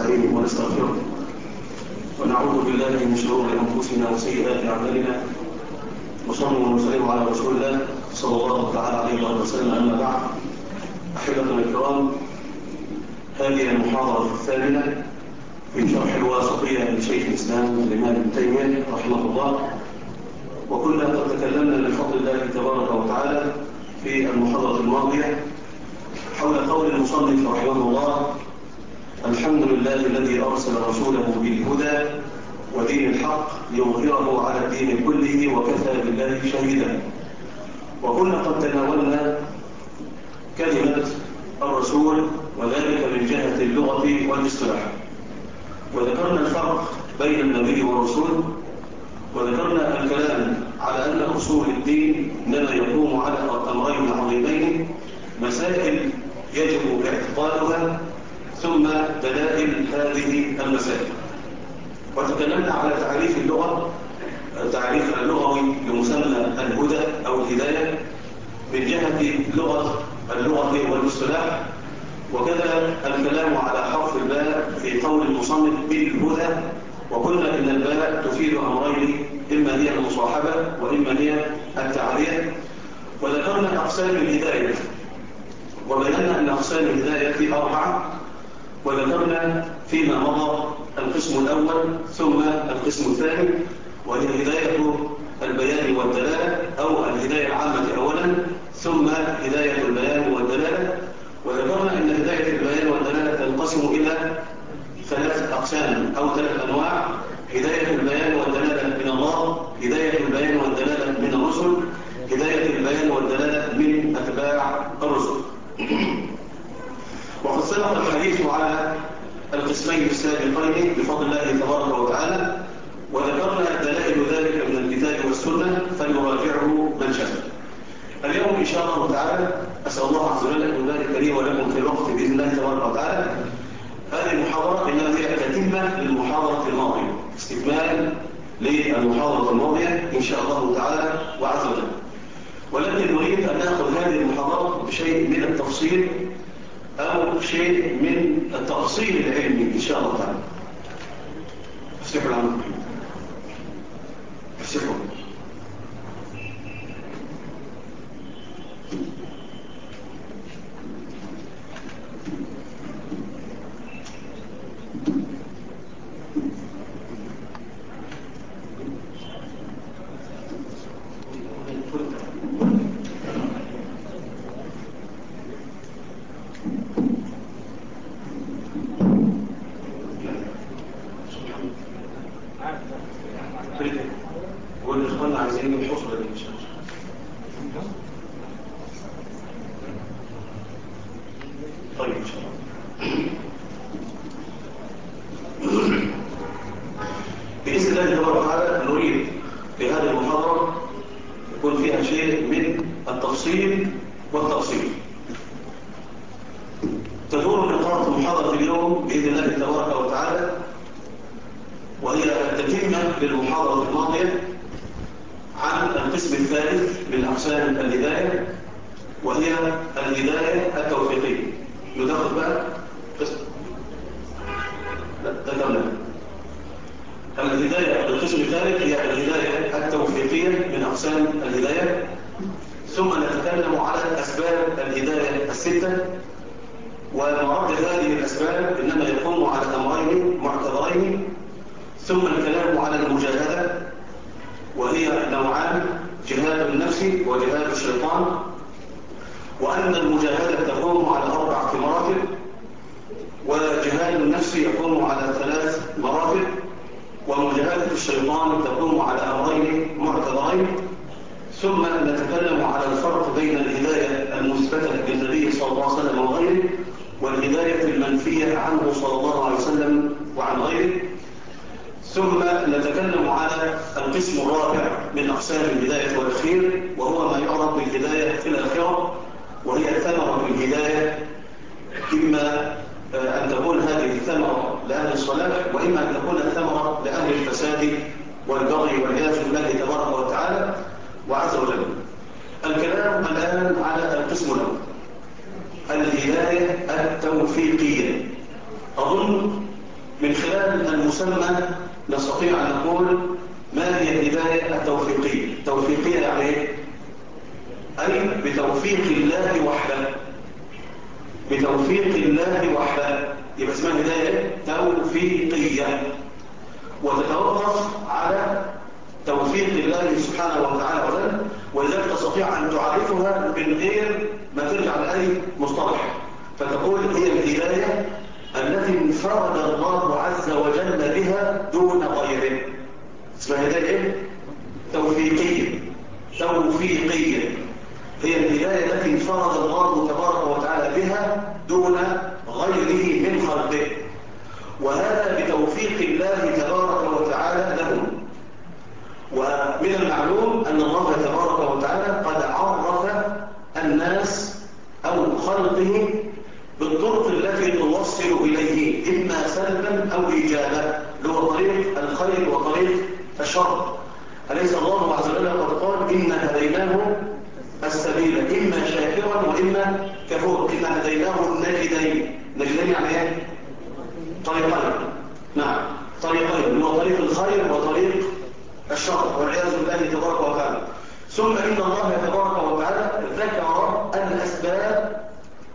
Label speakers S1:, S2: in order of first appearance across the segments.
S1: ونستعينه ونستغفره ونعوذ بالله من شرور أنفسنا وسيئات أعمالنا وصلى وسلم على رسول الله صلى الله تعالى عليه وسلم. أما بعد، أحبتنا الكرام، هذه المحاضرة الثامنة في شرح الواسطية لشيخ الإسلام الإمام ابن تيمية رحمه الله. وكنا قد تكلمنا بفضل الله تبارك وتعالى في المحاضرة الماضية حول قول المصنف رحمه الله: الحمد لله الذي أرسل رسوله بالهدى ودين الحق ليظهره على الدين كله وكفى بالله شهيدا. وكنا قد تناولنا كلمة الرسول وذلك من جهة اللغة والاصطلاح، وذكرنا الفرق بين النبي والرسول، وذكرنا الكلام على أن أصول الدين إنما يقوم على أمرين عظيمين: مسائل يجب اعتقادها ثم دلائل هذه المسائل. وتكلمنا على تعريف اللغة، التعريف اللغوي لمسمى الهدى أو الهداية من جهة اللغة والاصطلاح، وكذا الكلام على حرف الباء في قول المصنف بالهدى. وقلنا إن الباء تفيد أمرين: إما هي المصاحبة وإما هي التعرية. وذكرنا أقسام الهداية وبينا أن أقسام الهداية 4، وذكرنا فيما مضى القسم الأول ثم القسم الثاني، وهي هداية البيان والدلالة أو الهداية العامة أولا ثم هداية البيان والدلالة. وذكرنا أن هداية البيان والدلالة تنقسم إلى 3 أقسام أو 3 أنواع: هداية البيان والدلالة من الله، هداية البيان والدلالة من الرسل، هداية البيان والدلالة من أتباع الرسل. وقد سبق الحديث على القسمين السابقين بفضل الله تبارك وتعالى، وذكرنا دلائل ذلك من الكتاب والسنة، فليراجعه من شاء. اليوم إن شاء الله تعالى أسأل الله عز وجل أن يبارك لي ولكم في الوقت بإذن الله تبارك وتعالى. هذه المحاضرة إنها هي تتمة للمحاضرة الماضية، استكمال للمحاضرة الماضية إن شاء الله تعالى وعز وجل. ولكن نريد أن نأخذ هذه المحاضرة بشيء من التفصيل أو شيء من التفصيل العلمي إن شاء الله تعالى. افتحوا العمل، افتحوا. والإخوان عايزين الحصول دي إن شاء الله. طيب إن شاء الله بإذن الله تبارك وتعالى نريد في هذه المحاضرة يكون فيها شيء من التفصيل والتفصيل. تدور نقاط محاضرة اليوم بإذن الله تبارك وتعالى، وهي التتمة للمحاضرة الماضية عن القسم الثالث من أقسام الهداية، وهي الهداية التوفيقية. ندخل بقى قسم الهداية. القسم الثالث هي الهداية التوفيقية من أقسام الهداية، ثم نتكلم على أسباب الهداية 6. ومرد هذه الأسباب إنما يقوم على أمرين معتبرين: ثم الكلام على المجاهدة، وهي نوعان: جهاد النفس وجهاد الشيطان، وأن المجاهدة تقوم على 4 مراتب، وجهاد النفس يقوم على 3 مراتب، ومجاهدة الشيطان تقوم على أمرين معتبرين. ثم نتكلم على الفرق بين الهداية المثبتة للنبي صلى الله عليه وسلم وغيره والهداية المنفية عنه صلى الله عليه وسلم وعن غيره. ثم نتكلم على القسم الرابع من أقسام الهداية والخير، وهو ما يعرف بالهداية في الآخرة، وهي ثمرة الهداية: إما أن تكون هذه الثمرة لأهل الصلاح، وإما أن تكون الثمرة لأهل الفساد والبغي والعياذ بالله تبارك وتعالى وعز وجل. الكلام الآن على القسم الأول، الهداية التوفيقية. أظن من خلال المسمى نستطيع أن نقول ما هي الهداية التوفيقية؟ التوفيقية يعني إيه؟ أي بتوفيق الله وحده. بتوفيق الله وحده يبقى اسمها هداية توفيقية، وتتوقف على توفيق الله سبحانه وتعالى، ولذلك تستطيع أن تعرفها من غير ما ترجع لأي مصطلح، فتقول هي الهداية التي انفرد الله عز وجل بها دون غيره. اسمها هداية ايه؟ توفيقية. توفيقية هي الهداية التي انفرد الله تبارك وتعالى بها دون غيره من خلقه، وهذا بتوفيق الله تبارك وتعالى له. ومن المعلوم أن الله تبارك وتعالى قد عرف الناس أو خلقه بالطرق التي توصل إليه إما سلبا أو إيجابا، اللي هو طريق الخير وطريق الشر. أليس الله عز وجل قد قال إنا هديناه السبيل إما شاكرا وإما كفور، إنا هديناه النجدين. نجدين يعني إيه؟ طريقين. نعم، طريقين، اللي هو طريق الخير وطريق الشر والعياذ بالله تبارك وتعالى. ثم إن الله تبارك وتعالى ذكر الأسباب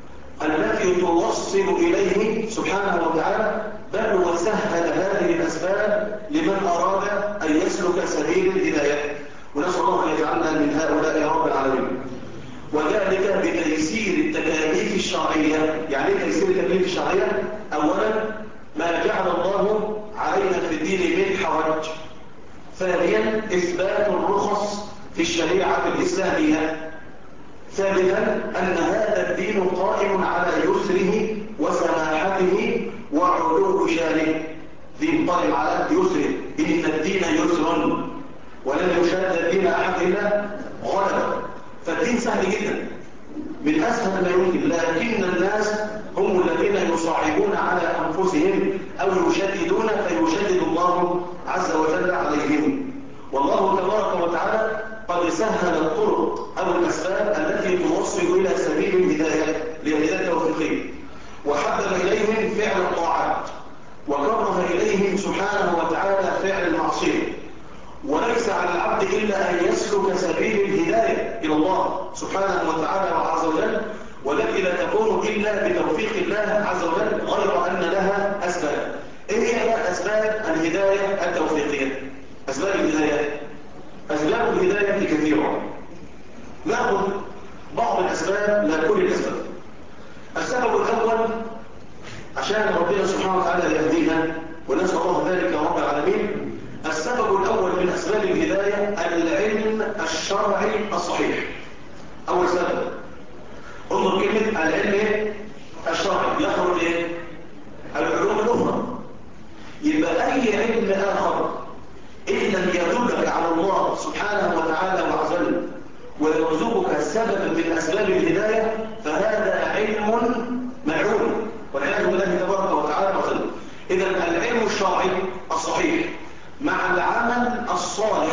S1: التي توصل إليه سبحانه وتعالى، بل وسهل هذه الأسباب لمن أراد أن يسلك سبيل الهداية، ونسأل الله أن يجعلنا من هؤلاء يا رب العالمين. وذلك بتيسير التكاليف الشرعية. يعني ايه تيسير التكاليف الشرعية؟ أولا ما جعل الله علينا في الدين من حرج. ثانيا إثبات الرخص في الشريعة الإسلامية. ثالثا أن هذا الدين قائم على يسره وسماحته وعلو شانه. دين قائم على يسره، إن الدين يسر ولن يشاد الدين أحد إلا غلبه. فالدين سهل جدا، من أسهل ما يمكن، لكن الناس هم الذين يصعبون على أنفسهم أو يشددون، فيشدد الله عز وجل عليهم. والله تبارك وتعالى قد سهل الطرق أو الأسباب التي توصل إلى سبيل الهداية للهداية التوفيقية، وحبب إليهم فعل الطاعات، وكره إليهم سبحانه وتعالى فعل المعصية. وليس على العبد إلا أن يسلك سبيل الهداية إلى الله سبحانه وتعالى وعز وجل، والتي لا تكون إلا بتوفيق الله عز وجل، غير أن لها أسباب. إيه هي أسباب الهداية التوفيقية؟ أسباب الهداية، أسباب الهداية كثيرة. نأخذ بعض الأسباب لا كل الأسباب. السبب الأول عشان ربنا سبحانه وتعالى يهدينا، ونسأل الله ذلك يا رب العالمين. السبب الأول من أسباب الهداية العلم الشرعي الصحيح. أول سبب، انظر كلمة العلم الشرعي، يخرج إيه؟ العلوم الأخرى. يبقى أي علم آخر إن لم يدلك على الله سبحانه وتعالى وعز وجل ويرزقك سببا من أسباب الهداية، فهذا علم ملعون والعياذ بالله تبارك وتعالى وعز وجل. إذا العلم الشرعي الصحيح مع العمل الصالح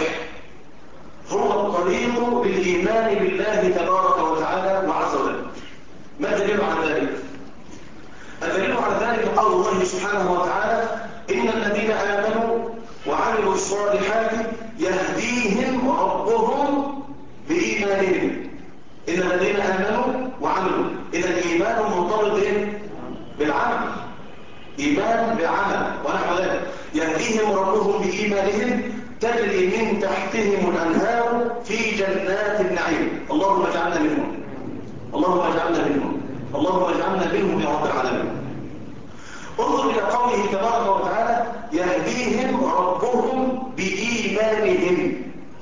S1: هو الطريق للإيمان بالله تبارك وتعالى وعز وجل. ما الدليل على ذلك؟ الدليل على ذلك قول الله سبحانه وتعالى إن الذين آمنوا وعملوا الصالحات يهديهم ربهم بإيمانهم. إن الذين آمنوا وعملوا، إذا الإيمان مرتبط بالعمل، إيمان بعمل ونحو ذلك. يهديهم ربهم بإيمانهم تجري من تحتهم الأنهار في جنات النعيم. اللهم اجعلنا منهم، اللهم اجعلنا منهم، اللهم اجعلنا منهم يا رب العالمين. انظر إلى قوله تبارك وتعالى يهديهم ربهم بإيمانهم.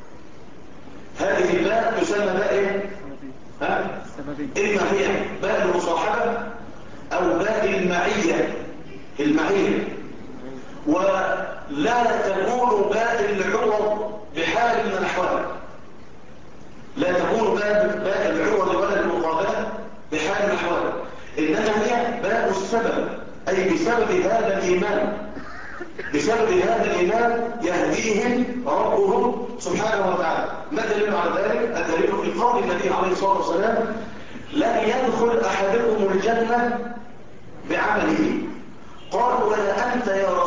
S1: هذه الباء تسمى باء ايه؟ إما هي باء المصاحبة أو باء المعية. المعية، ولا تكون باء العوض بحال من الأحوال. لا تكون باء العوض ولا المقابلة بحال من الأحوال، إنما هي باء السبب، أي بسبب هذا الإيمان. بسبب هذا الإيمان يهديهم ربهم سبحانه وتعالى. ما الدليل على ذلك؟ الدليل في قول النبي عليه الصلاة والسلام لن يدخل أحدكم الجنة بعمله. قال ولا أنت يا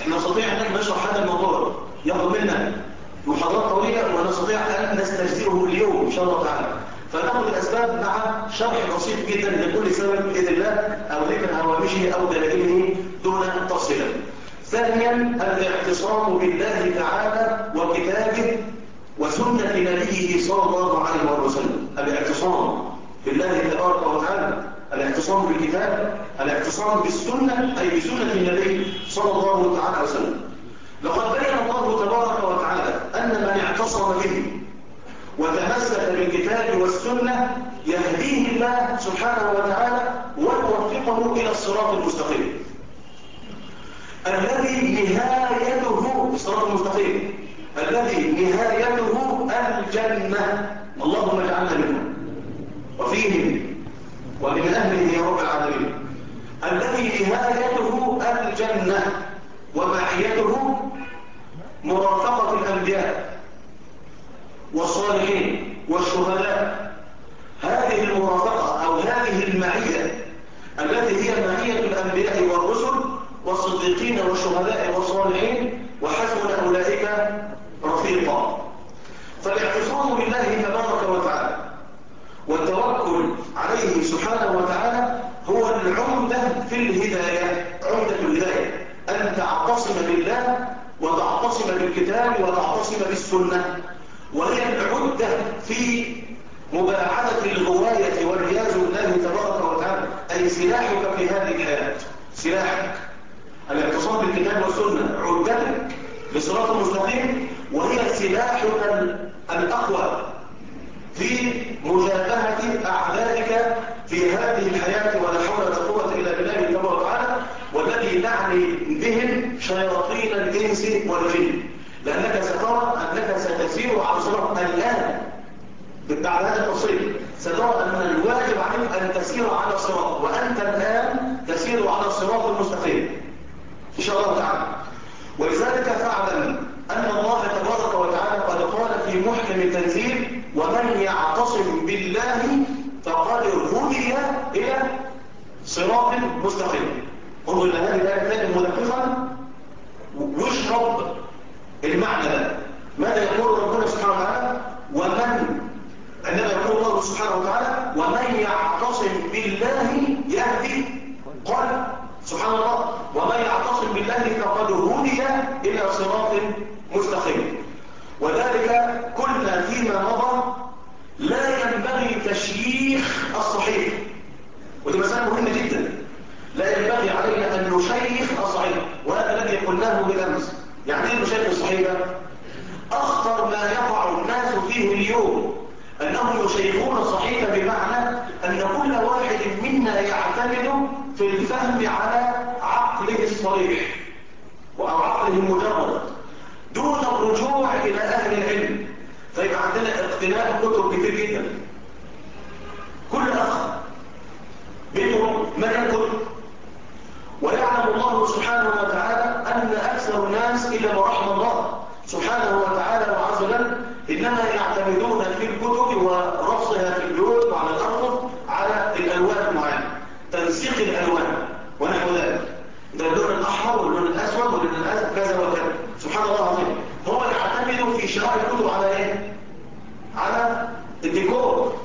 S1: احنا نستطيع ان نشرح هذا الموضوع ياخذ منا محاضرات طويله، ونستطيع ان نستجزئه اليوم ان شاء الله تعالى. فناخذ الاسباب مع شرح بسيط جدا لكل سبب باذن الله، او ذكر هوامشه او دلائله دون تفصيل. ثانيا الاعتصام بالله تعالى وكتابه وسنه نبيه صلى الله عليه وسلم. الاعتصام بالله تبارك وتعالى، الاعتصام بالكتاب، الاعتصام بالسنه اي بسنه النبي صلى الله تعالى عليه وسلم. لقد بين الله تبارك وتعالى ان من اعتصم به وتمسك بالكتاب والسنة يهديه الله سبحانه وتعالى ويوفقه إلى الصراط المستقيم الذي نهايته الصراط المستقيم الذي نهايته الجنة. اللهم اجعلنا منهم وفيهم ومن أهله يا رب العالمين. الذي نهايته الجنة ومعيته مرافقة الأنبياء والصالحين والشهداء. هذه المرافقة أو هذه المعية التي هي معية الأنبياء والرسل والصديقين والشهداء والصالحين وحسن أولئك رفيقا. فالاعتصام بالله تبارك وتعالى والتوكل عليه سبحانه وتعالى هو العمدة في الهداية. عمدة الهداية أن تعتصم بالله وتعتصم بالكتاب وتعتصم بالسنة، وهي العدة في مباعدة الغواية والعياذ بالله تبارك وتعالى، أي سلاحك في هذه الحياة. سلاحك الاعتصام بالكتاب والسنة، عدتك بصراط المستقيم، وهي سلاحك الأقوى في مجابهة أعدائك في هذه الحياة. ولا حول ولا قوة إلا بالله تبارك وتعالى، والذي نعني بهم شياطين الإنس والجن، لأنك سترى أنك ستسير على صراط الآن. بعد هذا التفصيل سترى أن الواجب عليك أن تسير على صراط، وأنت الآن تسير على الصراط المستقيم إن شاء الله تعالى. ولذلك فاعلم أن الله تبارك وتعالى قد قال في محكم التنزيل: ومن يعتصم بالله فقد هدي إلى صراط مستقيم. انظر إلى هذه الآية مدققا واشرب المعنى ده. ماذا يقول ربنا سبحانه وتعالى؟ عندما يقول الله سبحانه وتعالى: ومن يعتصم بالله يهدي. قال سبحان الله: ومن يعتصم بالله فقد هدي إلى صراط مستقيم. وذلك كنا فيما مضى لا ينبغي تشييخ الصحيح، ودي مسألة مهمة جدا. لا ينبغي علينا أن نشيخ الصحيح، وهذا الذي قلناه بالأمس. يعني ايه نشيخ الصحيح؟ أخطر ما يقع الناس فيه اليوم أنهم يشيخون الصحيح، بمعنى أن كل واحد منا يعتمد في الفهم على عقله الصريح أو عقله المجرد دون الرجوع إلى أهل العلم. فيبقى عندنا اقتناء كتب كتير جدا، كل أخ بينهم مليان كتب. ويعلم الله سبحانه وتعالى أن أكثر الناس إلا ما رحم الله سبحانه وتعالى وعز وجل إنما يعتمدون في الكتب ورصها في البيوت وعلى الأرض على الألوان المعينة، تنسيق الألوان ونحو ذلك. ده اللون الأحمر واللون الأسود واللون الأزرق كذا وكذا. سبحان الله العظيم. هو يعتمد في شراء الكتب على إيه؟ على الديكور.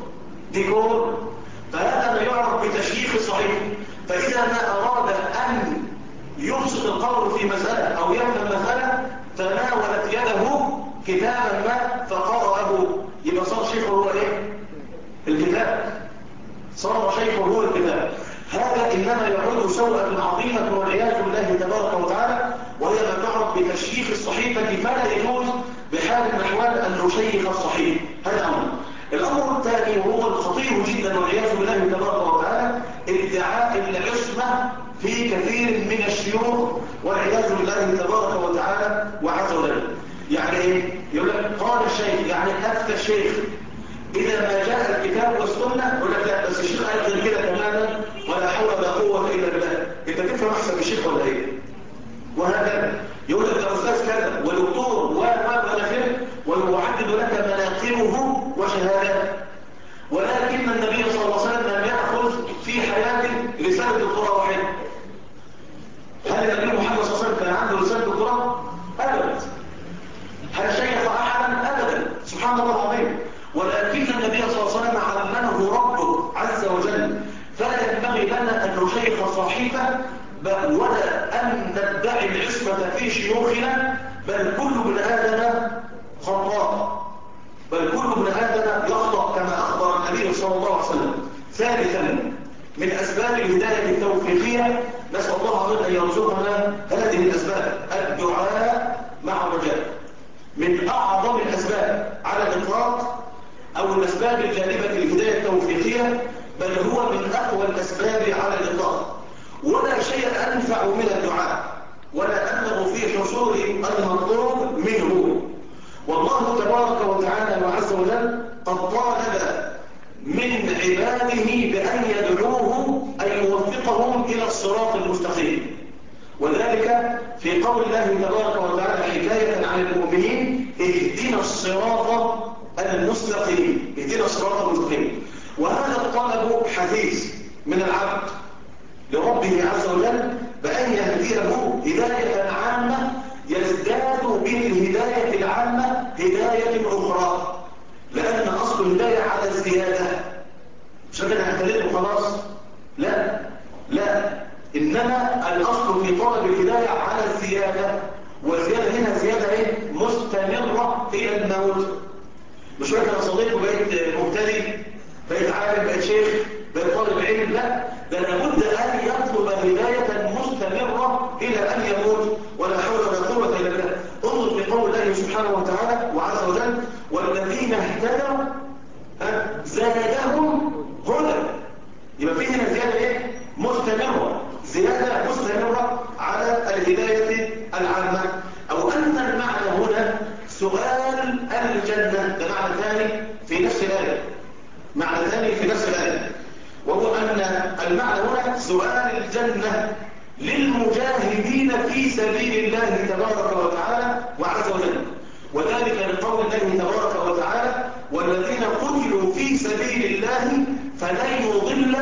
S1: فهذا ما يعرف بتشييخ الصحيح. فإذا ما أراد أن يبسط القول في مسألة أو يفهم مسألة تناولت يده كتابا ما فقرأه، يبقى صار شيخه هو إيه؟ الكتاب. صار شيخه هو الكتاب. هذا إنما يعود سوءة عظيمة والعياذ بالله تبارك وتعالى، وهي ما تعرف بتشييخ الصحيفة. فلا يجوز بحال من الأحوال أن نشيخ الصحيح. هذا أمر. الأمر الثاني وهو الخطير جدا والعياذ بالله تبارك وتعالى: ادعاء العصمة في كثير من الشيوخ والعياذ بالله تبارك وتعالى وعز وجل. يعني ايه؟ يقول لك قال الشيخ، يعني افتى الشيخ. اذا ما جاء الكتاب والسنه يقول لك لا، بس الشيخ قال غير كده تماما ولا حول ولا قوه الا بالله. انت تفهم احسن الشيخ ولا ايه؟ وهكذا يقول لك ده استاذ كذا ودكتور والى اخره، ويعدد لك مناقبه وشهاداته. ولكن النبي صلى الله عليه وسلم لم ياخذ في حياته رساله دكتوراه واحده. هل النبي محمد صلى الله عليه وسلم كان عنده رساله في شيوخنا بل كل ابن آدم خطاء، بل كل ابن آدم يخطأ كما أخبر النبي صلى الله عليه وسلم. ثالثا من أسباب الهداية التوفيقية، نسأل الله أن يرزقنا هذه الأسباب: الدعاء مع الرجاء. من أعظم الأسباب على الإطلاق أو الأسباب الجانبة للهداية التوفيقية، بل هو من أقوى الأسباب على الإطلاق. ولا شيء أنفع من الدعاء ولا أنه في حصول المطلوب منه. والله تبارك وتعالى وعز وجل قد طالب من عباده بأن يدعوه أن يوفقهم إلى الصراط المستقيم، وذلك في قول الله تبارك وتعالى حكاية عن المؤمنين: اهدنا الصراط المستقيم، اهدنا الصراط المستقيم. وهذا الطلب حثيث من العبد لربه عز وجل بأن يهديه هداية عامة يزداد بالهداية العامة هداية أخرى، لأن أصل الهداية على الزيادة. مش أنا اهتديت وخلاص، لا إنما الأصل في طلب الهداية على الزيادة، والزيادة هنا زيادة مستمرة إلى الموت. مش أنا صديق وبقيت مبتدئ، بقيت عالم، بقيت شيخ، بقيت طالب علم، لا، ده لابد أن يطلب هداية مستمرة إلى أن يموت، ولا حول ولا قوة إلا بالله. انظر في قول الله سبحانه وتعالى وعز وجل: والذين اهتدوا زادهم هدى. يبقى فيه هنا زيادة مستمرة، زيادة مستمرة على الهداية العامة. أو أن المعنى هنا سؤال الجنة، ده معنى ثاني في نفس الآية، معنى ثاني في نفس الآية، وهو أن المعنى هنا سؤال الجنة للمجاهدين في سبيل الله تبارك وتعالى وعز وجل، وذلك لقول الله تبارك وتعالى: والذين قتلوا في سبيل الله فلن يضل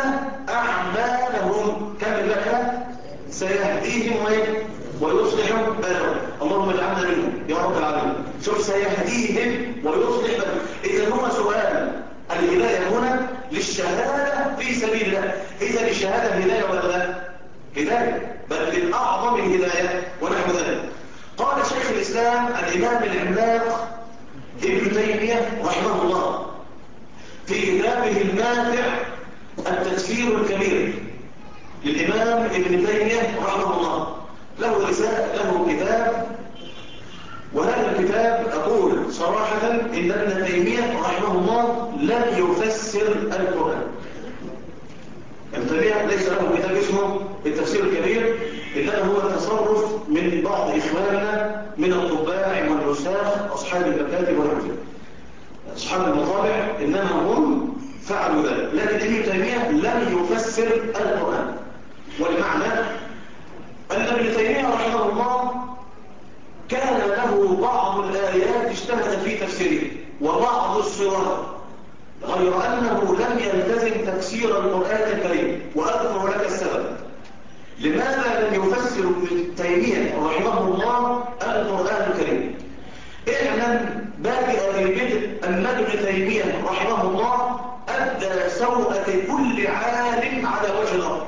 S1: أعمالهم كما سيهديهم ويصلح بالهم. اللهم اجعلنا منهم يا رب العالمين. شوف، سيهديهم ويصلح بالهم. إذا هو سؤال الهداية هنا للشهادة في سبيل الله. إذا الشهادة هداية ولا لا؟ هداية، بل للأعظم الهداية ونحو ذلك. قال شيخ الإسلام الإمام العملاق ابن تيمية رحمه الله في كتابه النافع التفسير الكبير للإمام ابن تيمية رحمه الله، له كتاب، وهذا الكتاب أقول صراحة إن ابن تيمية رحمه الله لم يفسر القرآن. ابن تيمية ليس له كتاب اسمه التفسير الكبير، إنما هو تصرف من بعض إخواننا من الطباع والنساخ أصحاب المكاتب والمكتب، أصحاب المطابع، إنما هم فعلوا ذلك. لكن ابن تيمية لم يفسر القرآن. والمعنى أن ابن تيمية رحمه الله كان له بعض الآيات اجتهد في تفسيره وبعض السور، غير أنه لم يلتزم تفسير القرآن الكريم. وأذكر لك السبب لماذا لم يفسر ابن تيمية رحمه الله القرآن الكريم. اعلم بادئ بالبدء أن ابن تيمية رحمه الله أدى سوءة كل عالم على وجه الأرض،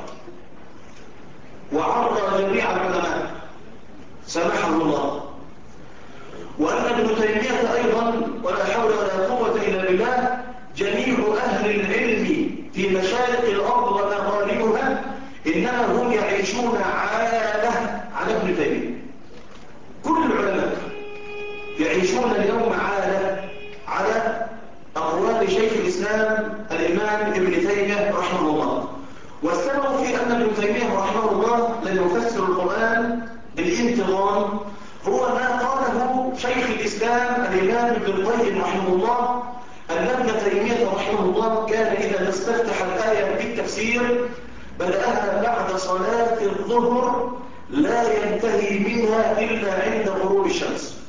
S1: وعرى جميع العلماء سمحه الله. وأن ابن تيمية أيضا ولا حول ولا قوة إلا بالله جميع أهل العلم في مشارق الأرض ومغاربها إنما هم يعيشون عالة على ابن تيمية. كل العلماء يعيشون اليوم عالة على أقوال شيخ الإسلام الإمام ابن تيمية رحمه الله. والسبب في أن ابن تيمية رحمه الله لم يفسر القرآن بالانتظام هو ما قاله شيخ الإسلام الإمام ابن القيم رحمه الله، أن ابن تيمية رحمه الله كان إذا استفتح الآية بالتفسير بدأها بعد صلاة الظهر لا ينتهي منها إلا عند غروب الشمس.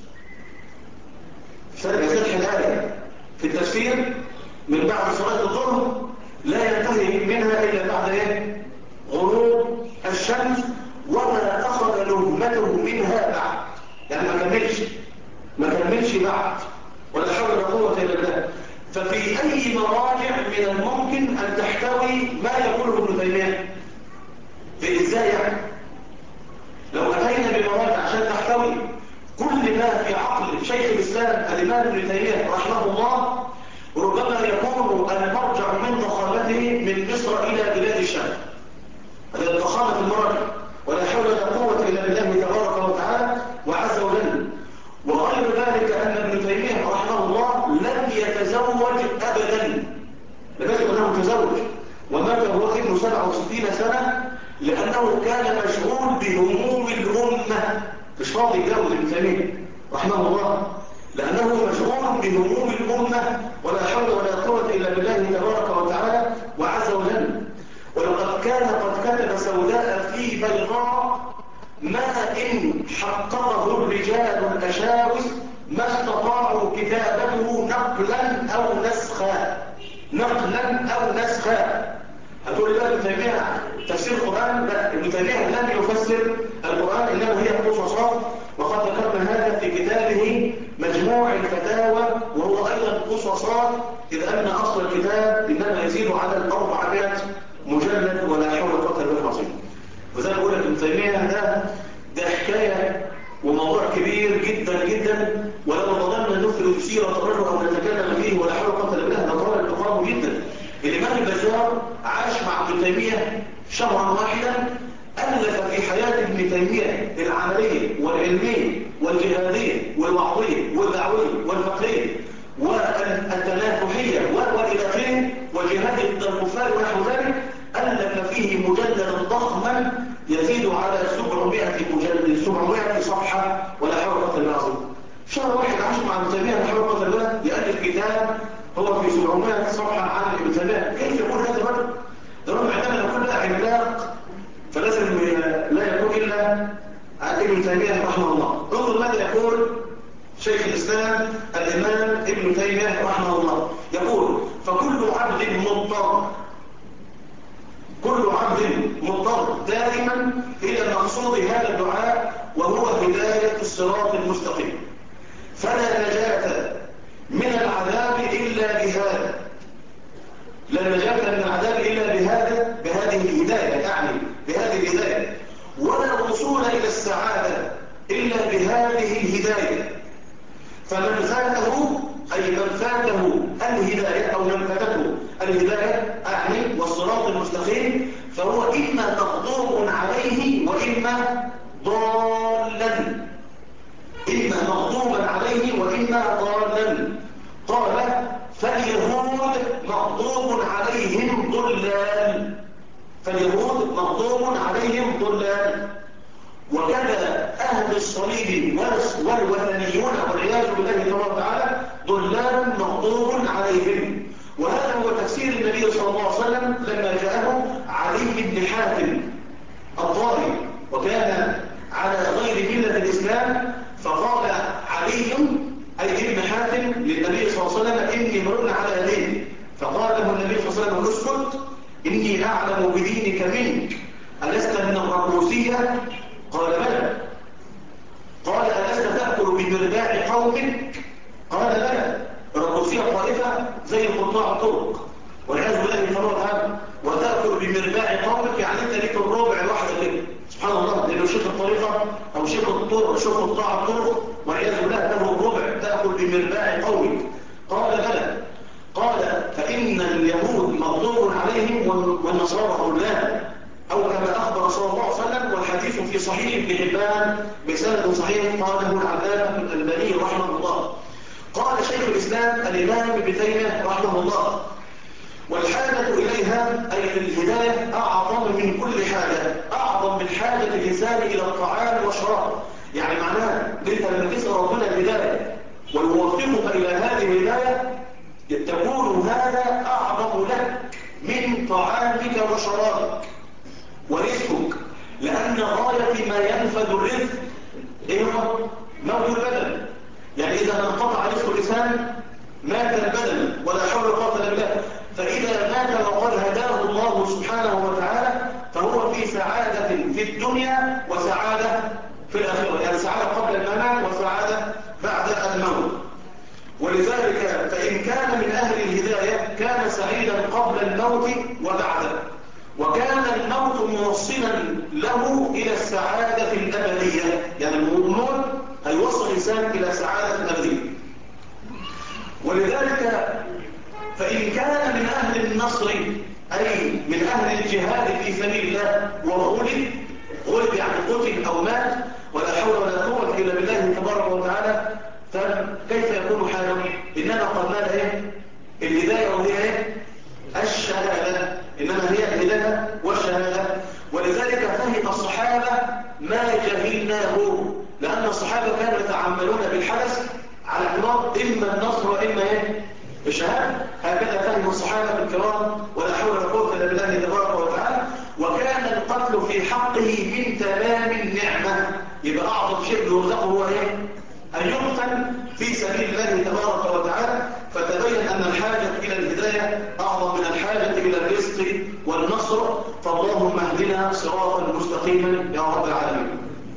S1: فتح الآية في التفسير من بعد صلاة الظهر لا ينتهي منها إلا بعد غروب الشمس، وما أخذ لهمته منها بعد، يعني ما كملش بعد، ولا حول ولا قوة إلا بالله. ففي أي مراجع من الممكن أن تحتوي ما يقوله ابن تيمية؟ في إزاي يعني؟ لو أتينا بمراجع عشان أن تحتوي كل ما في عقل شيخ الإسلام الإمام ابن تيمية رحمه الله، ربما يكون المرجع من ضخامته من مصر إلى بلاد الشام. هذه الضخامة المرجع، ولا حول ولا قوة إلا بالله تبارك وتعالى وعز وجل. وغير ذلك أن ابن تيمية رحمه الله لم يتزوج أبدا، لم يكن له متزوج، ومات وهو ابن 67 سنة، لأنه كان مشغول بهموم الأمة. مش فاضي يتجوز ابن تيمية رحمه الله، لأنه مشغول بهموم الأمة، ولا حول ولا قوة إلا بالله تبارك وتعالى وعز وجل. ولقد كان قد كتب سوداء في بيضاء ما إن حققه الرجال الأشاوس ما استطاعوا كتابته نقلا أو نسخا. نقلا أو نسخا. هتقول لي ابن تيمية تفسير القرآن؟ لا، ابن تيمية لم يفسر القرآن، إنما هي قصصات، وقد ذكرنا هذا في كتابه مجموع الفتاوى، وهو أيضا قصصات، إذ أن أصل الكتاب إنما يزيد على 400 مجلد، ولا حول ولا قوة إلا بالله. وزي ما بقول لك ابن تيمية ده حكاية وموضوع كبير جدا جدا، ولو ظلمنا نفرد سيرة الرجل أو نتكلم فيه ولا حول ولا قوة إلا بالله لطال الإقامة جدا. الإمام البزار عاش مع ابن تيمية شهرا واحدا، ألف في حياة ابن تيمية العملية والعلمية والجهادية والوعظية والدعوية والفقهية والتنافحية وإلى آخره، وجهاد الكفار ونحو ذلك. ألف فيه مجلدا ضخما يزيد على 700 مجلد، 700 صفحة، ولا حول ولا قوة إلا بالله. شهر واحد عاش مع ابن تيمية ولا حول ولا قوة إلا بالله يألف كتاب هو في 700 صفحة عن ابن تيمية. كيف يكون هذا الرجل؟ ده رجل عندما يكون بقى عملاق فلازم لا يكون إلا ابن تيمية رحمه الله. انظر ماذا يقول شيخ الإسلام الإمام ابن تيمية رحمه الله، يقول: فكل عبد مضطر، كل عبد مضطر دائما إلى مقصود هذا الدعاء، وهو هداية الصراط المستقيم، فلا نجاة من العذاب إلا بهذا. لا نجاة من العذاب إلا بهذه الهداية، يعني بهذه الهداية، ولا وصول إلى السعادة إلا بهذه الهداية. فمن فاته، أي من فاته الهداية أو من فاتته الهداية أعني والصراط المستقيم، فهو إما مغضوب عليه وإما ضالا، إما مغضوبا عليه وإما ضالا. قال: فاليهود مغضوب عليهم ضلال، فاليهود مغضوب عليهم ضلال، وكذا أهل الصليب والوثنيون والعياذ بالله تبارك وتعالى ضلال مغضوب عليهم. وهذا هو تفسير النبي صلى الله عليه وسلم لما جاءه علي بن حاتم الطائي، وكان على غير ملة الإسلام، فقال علي أي ابن حاتم للنبي صلى الله عليه وسلم: إني امرؤ على دينك. فقال له النبي صلى الله عليه وسلم: اسكت، إني أعلم بدينك منك، ألست من الرقوسية؟ قال: بلى. قال: ألست تأكل بمرباع قومك؟ قال: بلى. الرقوسية طائفة زي قطاع الطرق والعياذ بالله من الله تعالى، وتأكل بمرباع قومك يعني أنت ليك الربع الواحدة كده. سبحان الله، لأنه شيخ الطريقة أو شيخ الطرق، شيخ قطاع الطرق والعياذ بالله له الربع، تأكل بمرباع قومك. قال: بلى. قال: فإن اليهود مغضوب عليهم والنصارى ضلال، أو كما أخبر صلى الله عليه وسلم، والحديث في صحيح ابن حبان بسند صحيح، قاله العلامة الألباني رحمه الله. قال شيخ الإسلام الإمام ابن تيمية رحمه الله: والحاجة إليها أي للهداية أعظم من كل حاجة، أعظم من حاجة الإنسان إلى الطعام والشراب. يعني معناها أنت لما تسأل ربنا الهداية ويوفقك إلى هذه الهداية، تكون هذا أعظم لك من طعامك وشرابك ورزقك، لأن غاية ما ينفذ الرزق إيه هو؟ موت البدن. يعني إذا انقطع رزق الإنسان مات البدن، ولا حول ولا قوة إلا بالله. فإذا مات وقد هداه الله سبحانه وتعالى فهو في سعادة في الدنيا وسعادة في الآخرة، يعني سعادة قبل الممات وسعادة بعد الموت. ولذلك فإن كان من أهل الهداية كان سعيدا قبل الموت وبعده، وكان الموت موصلا له إلى السعادة الأبدية، يعني الموت النصر أي من أهل الجهاد في سبيل الله وغلب يعني قتل أو مات ولا حول ولا قوة إلا بالله تبارك وتعالى، فكيف يكون حاله؟ إنما قد نال الهداية، وهي الشهادة، إنما هي الهداية والشهادة. ولذلك فهم الصحابة ما جهلناه، لأن الصحابة كانوا يتعاملون بالحدث على اعتبار إما النصر وإما الشهادة. هكذا فهم الصحابة الكرام ولا حول ولا قوة إلا بالله تبارك وتعالى. وكان القتل في حقه من تمام النعمة، يبقى أعظم شيء يرزقه هو أن يقتل في سبيل الله تبارك وتعالى. فتبين أن الحاجة إلى الهداية أعظم من الحاجة إلى الرزق والنصر. فاللهم اهدنا صراطا مستقيما يا رب العالمين.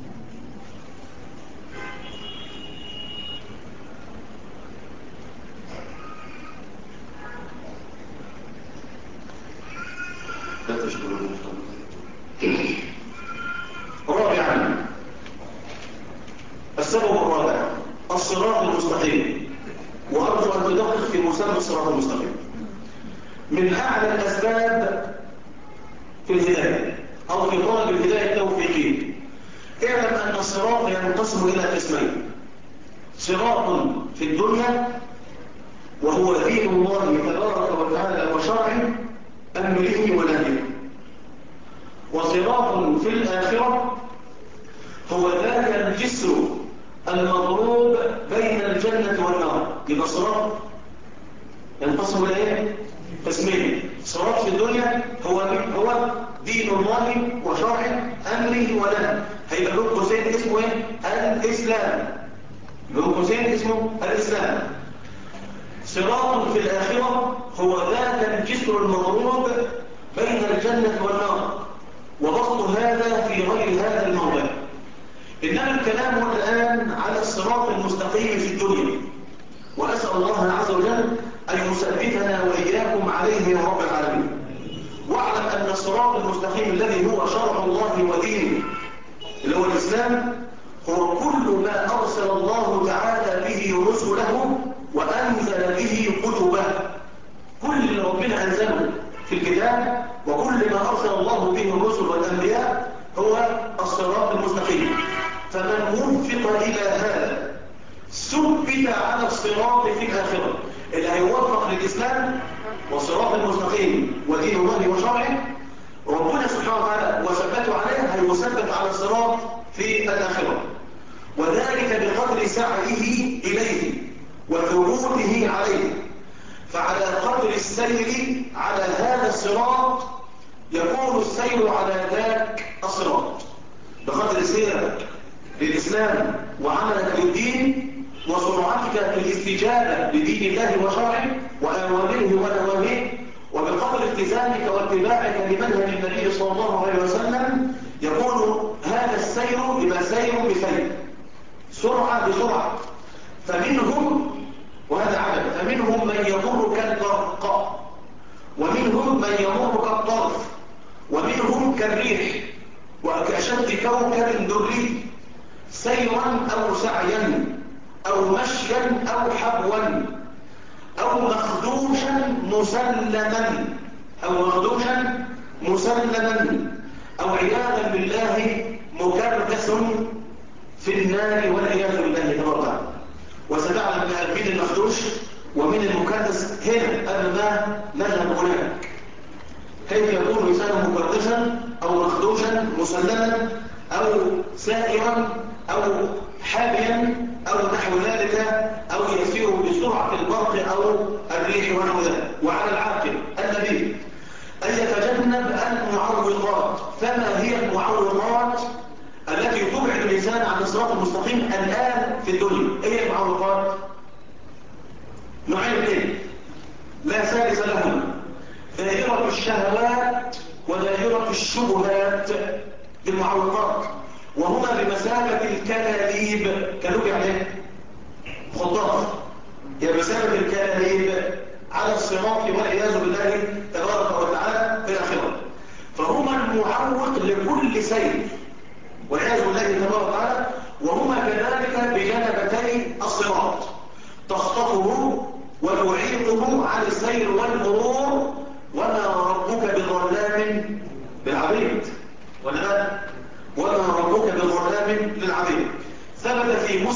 S1: لا تشكرون. رابعا، السبب الرابع الصراط المستقيم. وأرجو أن تدقق في مسمى الصراط المستقيم. من أعلى الأسباب في الهداية أو في طلب الهداية التوفيقية، اعلم أن الصراط ينقسم إلى قسمين: صراط في الدنيا وهو دين الله تبارك وتعالى وشرعه أمره ونهيه، وصراط في الآخرة هو ذاك الجسر المضروب بين الجنة والنار. يبقى صراط ينقسم إلى قسمين: صراط في الدنيا هو دين الله وشرعه أمره ونهيه، هيبقى له قوسين اسمه الإسلام، له قوسين اسمه الإسلام. صراط في الآخرة هو ذاك الجسر المضروب بين الجنة والنار، وبسط هذا في غير هذا الموضع. إنما الكلام الآن على الصراط المستقيم في الدنيا، وأسأل الله عز وجل أن يثبتنا وإياكم عليه يا رب العالمين. واعلم أن الصراط المستقيم الذي هو شرع الله ودينه اللي هو الإسلام هو كل ما أرسل الله تعالى به رسله وأنزل به كتبه. كل اللي ربنا أنزله في الكتاب وكل ما أرسل الله به الرسل والأنبياء هو الصراط المستقيم. فمن وفق إلى هذا ثبت على الصراط في الآخرة. اللي هيوفق للإسلام والصراط المستقيم ودين الله وشرعه ربنا سبحانه وتعالى وثبته عليه، هيثبت على الصراط في الآخرة، وذلك بقدر سعيه إليه وثبوته عليه. فعلى قدر السير على هذا الصراط يكون السير على ذاك الصراط. بقدر سيرك للإسلام وعملك للدين وسرعتك في الاستجابة لدين الله وشرعه وأوامره ونواهيه، وبقدر التزامك واتباعك لمنهج النبي صلى الله عليه وسلم يكون هذا السير بما سير بسير، سرعة بسرعة. فمنهم، وهذا عدد، فمنهم من يمر كالبرق، ومنهم من يمر كالطرف، ومنهم كالريح، وكأشد كوكب دري، سيرا أو سعيا أو مشيا أو حبوا أو مخدوشا مسلما أو عياذا بالله مكركس في النار والعياذ بالله تبارك. وستعلم من المخدوش ومن المكركس هنا قبل ما نذهب هناك. كيف يكون إنسان مكركسا أو مخدوشا مسلما أو سائرا أو حابيا أو نحو ذلك، أو يسير بسرعة البرق أو الريح ونحو ذلك. وعلى العاقل النبي أن يتجنب المعوقات. فما هي المعوقات التي تبعد الإنسان عن الصراط المستقيم الآن في الدنيا؟ إيه هي المعوقات؟ نوعين اثنين لا ثالث لهما: دائرة الشهوات ودائرة الشبهات. بالمعوقات، وهما بمثابة الكلاليب. كلوب يعني خطاف، هي بمثابة الكلاليب على الصراط والعياذ بالله تبارك وتعالى في الآخرة. فهما المعوق لكل سير والعياذ بالله تبارك وتعالى، وهما كذلك بجانبتي الصراط تخطفه وتعيقه عن السير والمرور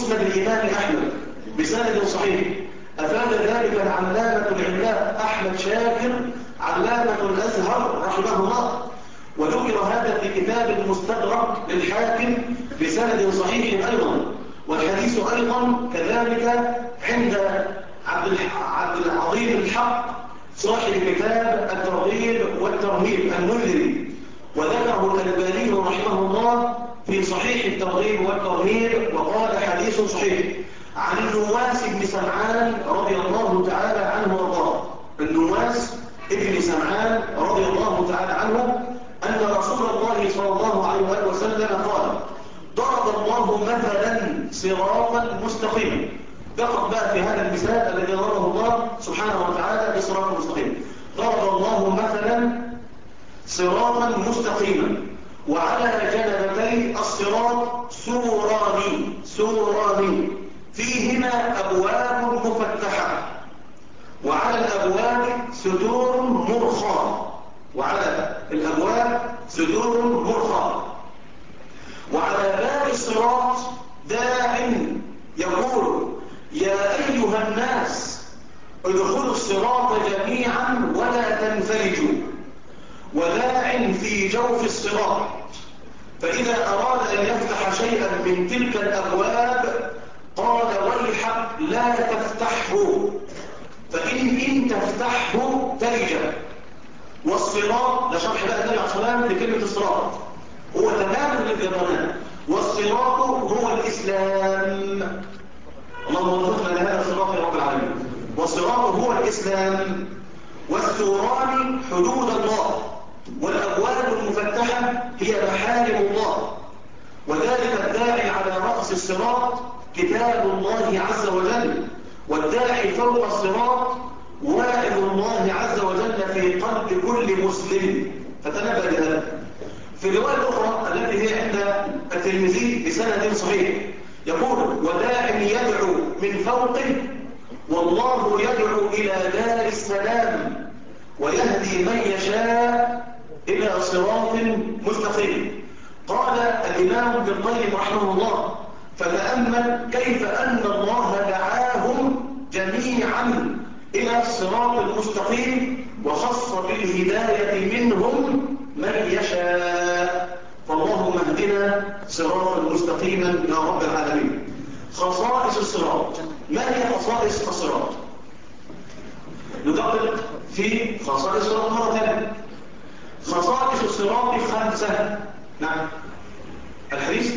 S1: مسند الإمام أحمد بسند صحيح. أفاد ذلك العلامة العلام أحمد شاكر علامة الأزهر رحمه الله، وذكر هذا في كتاب المستدرك للحاكم بسند صحيح أيضا. والحديث أيضا كذلك عند عبد العظيم الحق صاحب كتاب الترغيب والترهيب المنذري، وذكره الألباني رحمه الله في صحيح الترغيب والترهيب وقال حديث صحيح. عن النواس بن سمعان رضي الله تعالى عنه وارضاه، النواس ابن سمعان رضي الله تعالى عنه أن رسول الله صلى الله عليه وسلم قال: ضرب الله مثلا صراطا مستقيما. دقق بقى في هذا المثال الذي ضربه الله سبحانه وتعالى بصراط مستقيم. ضرب الله مثلا صراطا مستقيما وعلى جنبتي الصراط سوران فيهما أبواب مفتحة وعلى الأبواب ستور مرخاة وعلى باب الصراط داع يقول: يا أيها الناس ادخلوا الصراط جميعا ولا تنفرجوا، وداع في جوف الصراط، فإذا أراد أن يفتح شيئا من تلك الأبواب قال: ويحك لا تفتحه، فإن تفتحه تلج. والصراط، ده شرح بقى النبي عليه الصلاة والسلام لكلمة الصراط، هو تمام للجبران. والصراط هو الإسلام. اللهم وفقنا لهذا الصراط يا رب العالمين. والصراط هو الإسلام. والسوران حدود الله، والأبواب المفتحة هي محارم الله. وذلك الداعي على رأس الصراط كتاب الله عز وجل، والداعي فوق الصراط واعظ الله عز وجل في قلب كل مسلم. فتنبه لهذا. في الرواية الأخرى التي هي عند الترمذي بسند صحيح يقول: وداع يدعو من فوقه والله يدعو إلى دار السلام ويهدي من يشاء إلى صراط مستقيم. قال الإمام ابن القيم رحمه الله: فتأمل كيف أن الله دعاهم جميعا إلى الصراط المستقيم وخص بالهداية منهم من يشاء. فاللهم اهدنا صراطا مستقيما يا رب العالمين. خصائص الصراط. ما هي خصائص الصراط؟ ندقق في خصائص الصراط مرة ثانية. خصائص الصراط 5. نعم. الحديث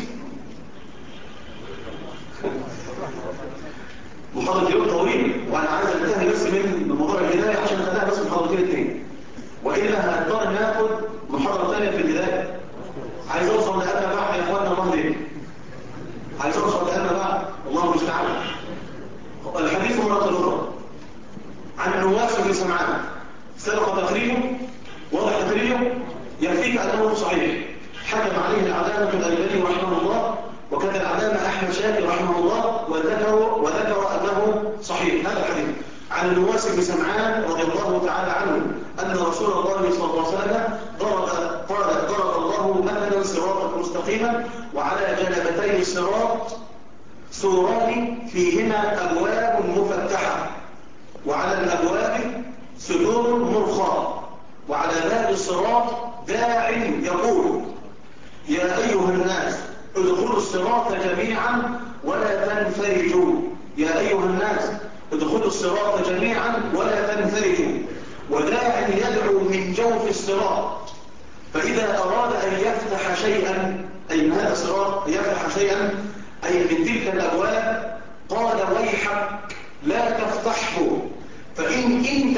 S1: محاضرة اليوم طويل، وأنا عايز انتهي بس من موضوع الهداية عشان نخليها بس محاضرتين اثنين، وإلا هنضطر ناخد محاضرة ثانية في الهداية. عايز أوصل لأما بعد يا إخواننا، الله ليه؟ عايز أوصل لأما بعد، الله المستعان. الحديث مرة أخرى عن النواس بن سمعان، سبق تقريبه، واضح تقريبه، يكفيك أنه صحيح. حكم عليه العلامة الألباني رحمه الله، وكان العلامة أحمد شاكر رحمه الله، وذكر أنه صحيح. هذا الحديث عن النواس بن سمعان رضي الله تعالى عنه أن رسول الله صلى الله عليه وسلم ضرب الله مثلا صراطا مستقيما وعلى جنبتي الصراط سوران فيهما أبواب مفتحة وعلى الأبواب ستور مرخاة وعلى باب الصراط داع يقول: يا أيها الناس ادخلوا الصراط جميعا ولا تنفرجوا. يا أيها الناس ادخلوا الصراط جميعا ولا تنفرجوا. وداع يدعو من جوف الصراط، فإذا أراد أن يفتح شيئا، أي من هذا الصراط يفتح شيئا أي من تلك الأبواب، قال: ويحك لا تفتحه، فإن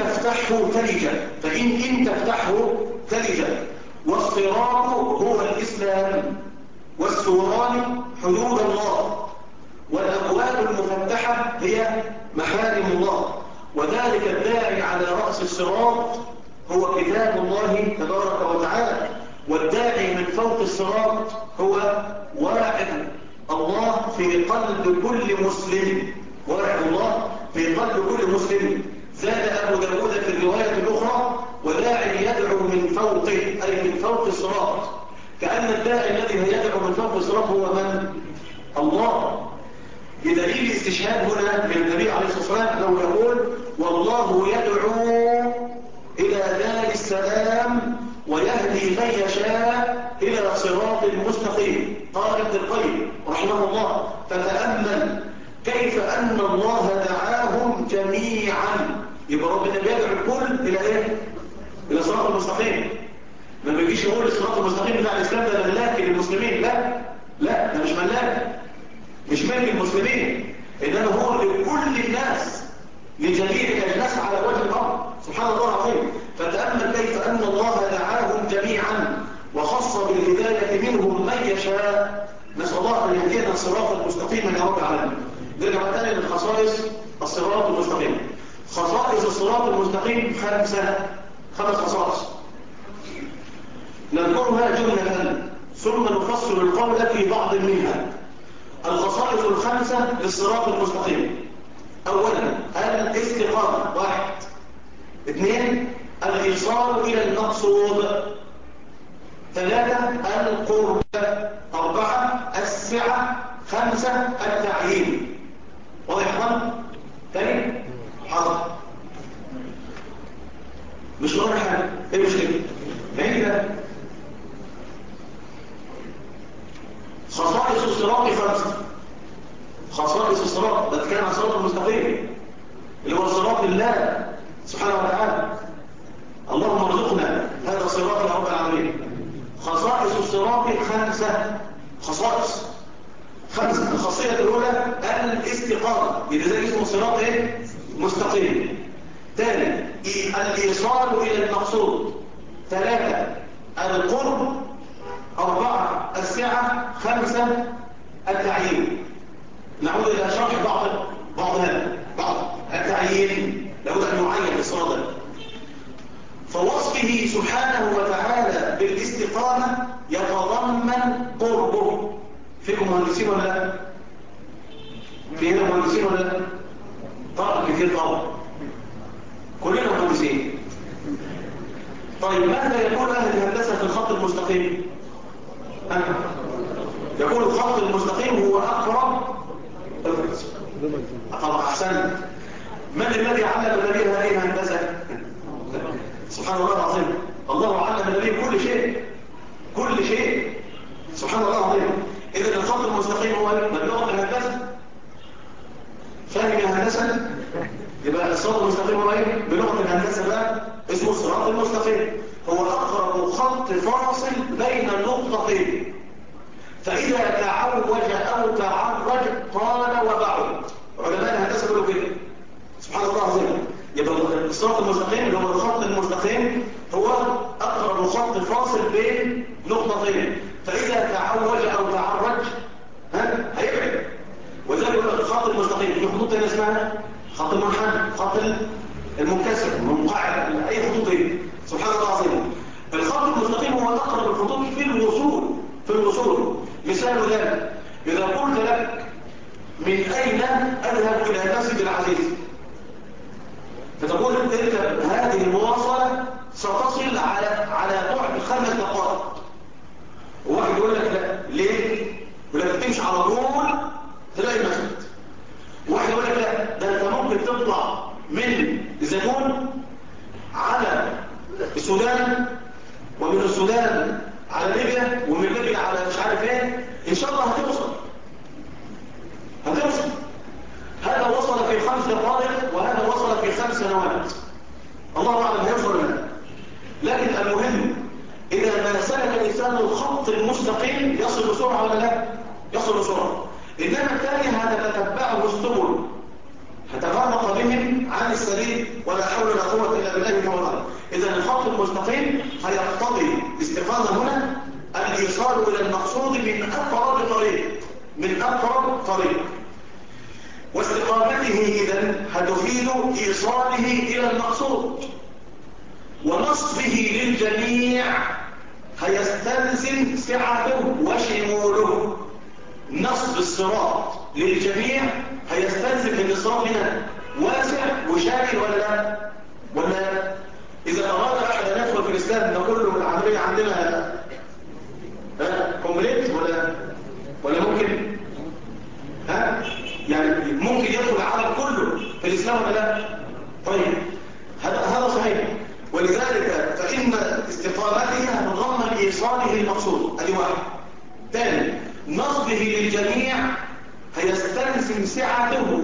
S1: تفتحه تلج. والصراط هو الإسلام. والسوران حدود الله، والأبواب المفتحة هي محارم الله. وذلك الداعي على رأس الصراط هو كتاب الله تبارك وتعالى، والداعي من فوق الصراط هو واعظ الله في قلب كل مسلم. واعظ الله في قلب كل مسلم. زاد أبو داود في الرواية الأخرى: وداعي يدعو من فوقه، أي من فوق الصراط. كأن الداعي الذي يدعو من فوق الصراط هو من؟ الله. بدليل استشهاد هنا من النبي عليه الصلاة والسلام أنه يقول والله يدعو إلى دار السلام ويهدي من يشاء إلى صراط مستقيم. قال ابن القيم رحمه الله فتأمل كيف أن الله دعاهم جميعا. يبقى ربنا بيدعو الكل إلى إيه؟ إلى صراط المستقيم. ما بيجيش يقول الصراط المستقيم بتاع الإسلام ده ملاك للمسلمين، لا لا، ده مش ملاك، مش ملك المسلمين، إنما هو لكل الناس، لجميع الأجناس على وجه الأرض. سبحان الله العظيم. فتأمل كيف أن الله دعاهم جميعا وخص بالهداية منهم من يشاء. نسأل الله أن يهدينا الصراط المستقيم يا رب العالمين. نرجع تاني من خصائص الصراط المستقيم. خصائص الصراط المستقيم خمس خصائص نذكرها جملة ثم نفصل القول في بعض منها. الخصائص الخمسة للصراط المستقيم: أولا الاستقامة، 1. 2 الإيصال إلى المقصود، 3 القرب، 4 السعة، 5 التعيين. واضح؟ تاني حاضر مش واضح حاجة، ايه المشكلة؟ هنا خصائص الصراط 5. خصائص الصراط بتكلم عن الصراط المستقيم اللي هو صراط الله سبحانه وتعالى. اللهم ارزقنا هذا الصراط يا رب العالمين. خصائص الصراط 5 خصائص. 5. الخاصية الأولى الاستقامة، إذا زي اسمه صراط ايه؟ مستقيم. 2 الإيصال إلى المقصود. 3 القرب. 4 السعة. 5 التعيين. نعود إلى شرح بعض التعيين لابد أن يعين الصراط. فوصفه سبحانه وتعالى بالاستقامة يتضمن قربه. فيكم مهندسين ولا لا؟ في هنا مهندسين ولا لا؟ طبعا كثير طبعا، كلنا مهندسين. طيب ماذا يقول أهل الهندسة في الخط المستقيم؟ يقول الخط المستقيم هو أقرب. طبعا أحسن. من الذي علم النبي هذه الهندسة؟ سبحان الله العظيم. الله علم النبي كل شيء سبحان الله العظيم. إذا الخط المستقيم هو من لغة الهندسة. فاهم يا هندسة؟ يبقى الصراط المستقيم هو ايه؟ بلغة الهندسة بقى اسمه الصراط المستقيم. هو أقرب خط فاصل بين النقطتين، فإذا تعوج أو تعرج طال وبعد. علماء الهندسة بيقولوا كده. سبحان الله العظيم. يبقى الصراط المستقيم اللي هو الخط المستقيم هو أقرب خط فاصل بين نقطتين، فإذا تعوج أو تعرج هيبعد. وذلك يقول الخط المستقيم في خطوط تانية اسمها خط المنحنى، خط المنكسر، المنقعد، أي خطوط ايه؟ سبحان الله العظيم. الخط المستقيم هو أقرب الخطوط في الوصول. مثال ذلك إذا قلت لك من أين أذهب إلى المسجد العزيز، فتقول أنت هذه المواصلة ستصل على بعد 5 دقائق. وواحد يقول لك لا، ليه؟ يقول لك تمشي على طول تلاقي المسجد. واحد يقول لك لا، ده انت ممكن تطلع من الزيتون على السودان، ومن السودان على ليبيا، ومن ليبيا على مش عارف ايه، ان شاء الله هتوصل. هذا وصل في 5 دقائق وهذا وصل في 5 سنوات. الله اعلم هيوصل لنا. لكن المهم اذا ما سلك الانسان الخط المستقيم يصل بسرعه ولا لا؟ يصل بسرعه. انما الثاني هتتبعه السبل، هتفرق بهم عن السبيل، ولا حول ولا قوه الا بالله تعالى. اذا الخط المستقيم هيقتضي استقامه هنا الايصال الى المقصود من اقرب طريق. واستقامته اذا هتفيد ايصاله الى المقصود، ونصبه للجميع هيستلزم سعته وشموله. نصب الصراط للجميع هيستلزم ان الصراط هنا واسع وشامل ولا اذا اراد احد ان يدخل في الاسلام نقول له العمليه عندنا كومبليت ولا ممكن الإسلام ولا لا؟ طيب هذا صحيح. ولذلك فإن استقامتها تضمن إيصاله المقصود. أدي واحد. ثاني، نصبه للجميع هيستلزم سعته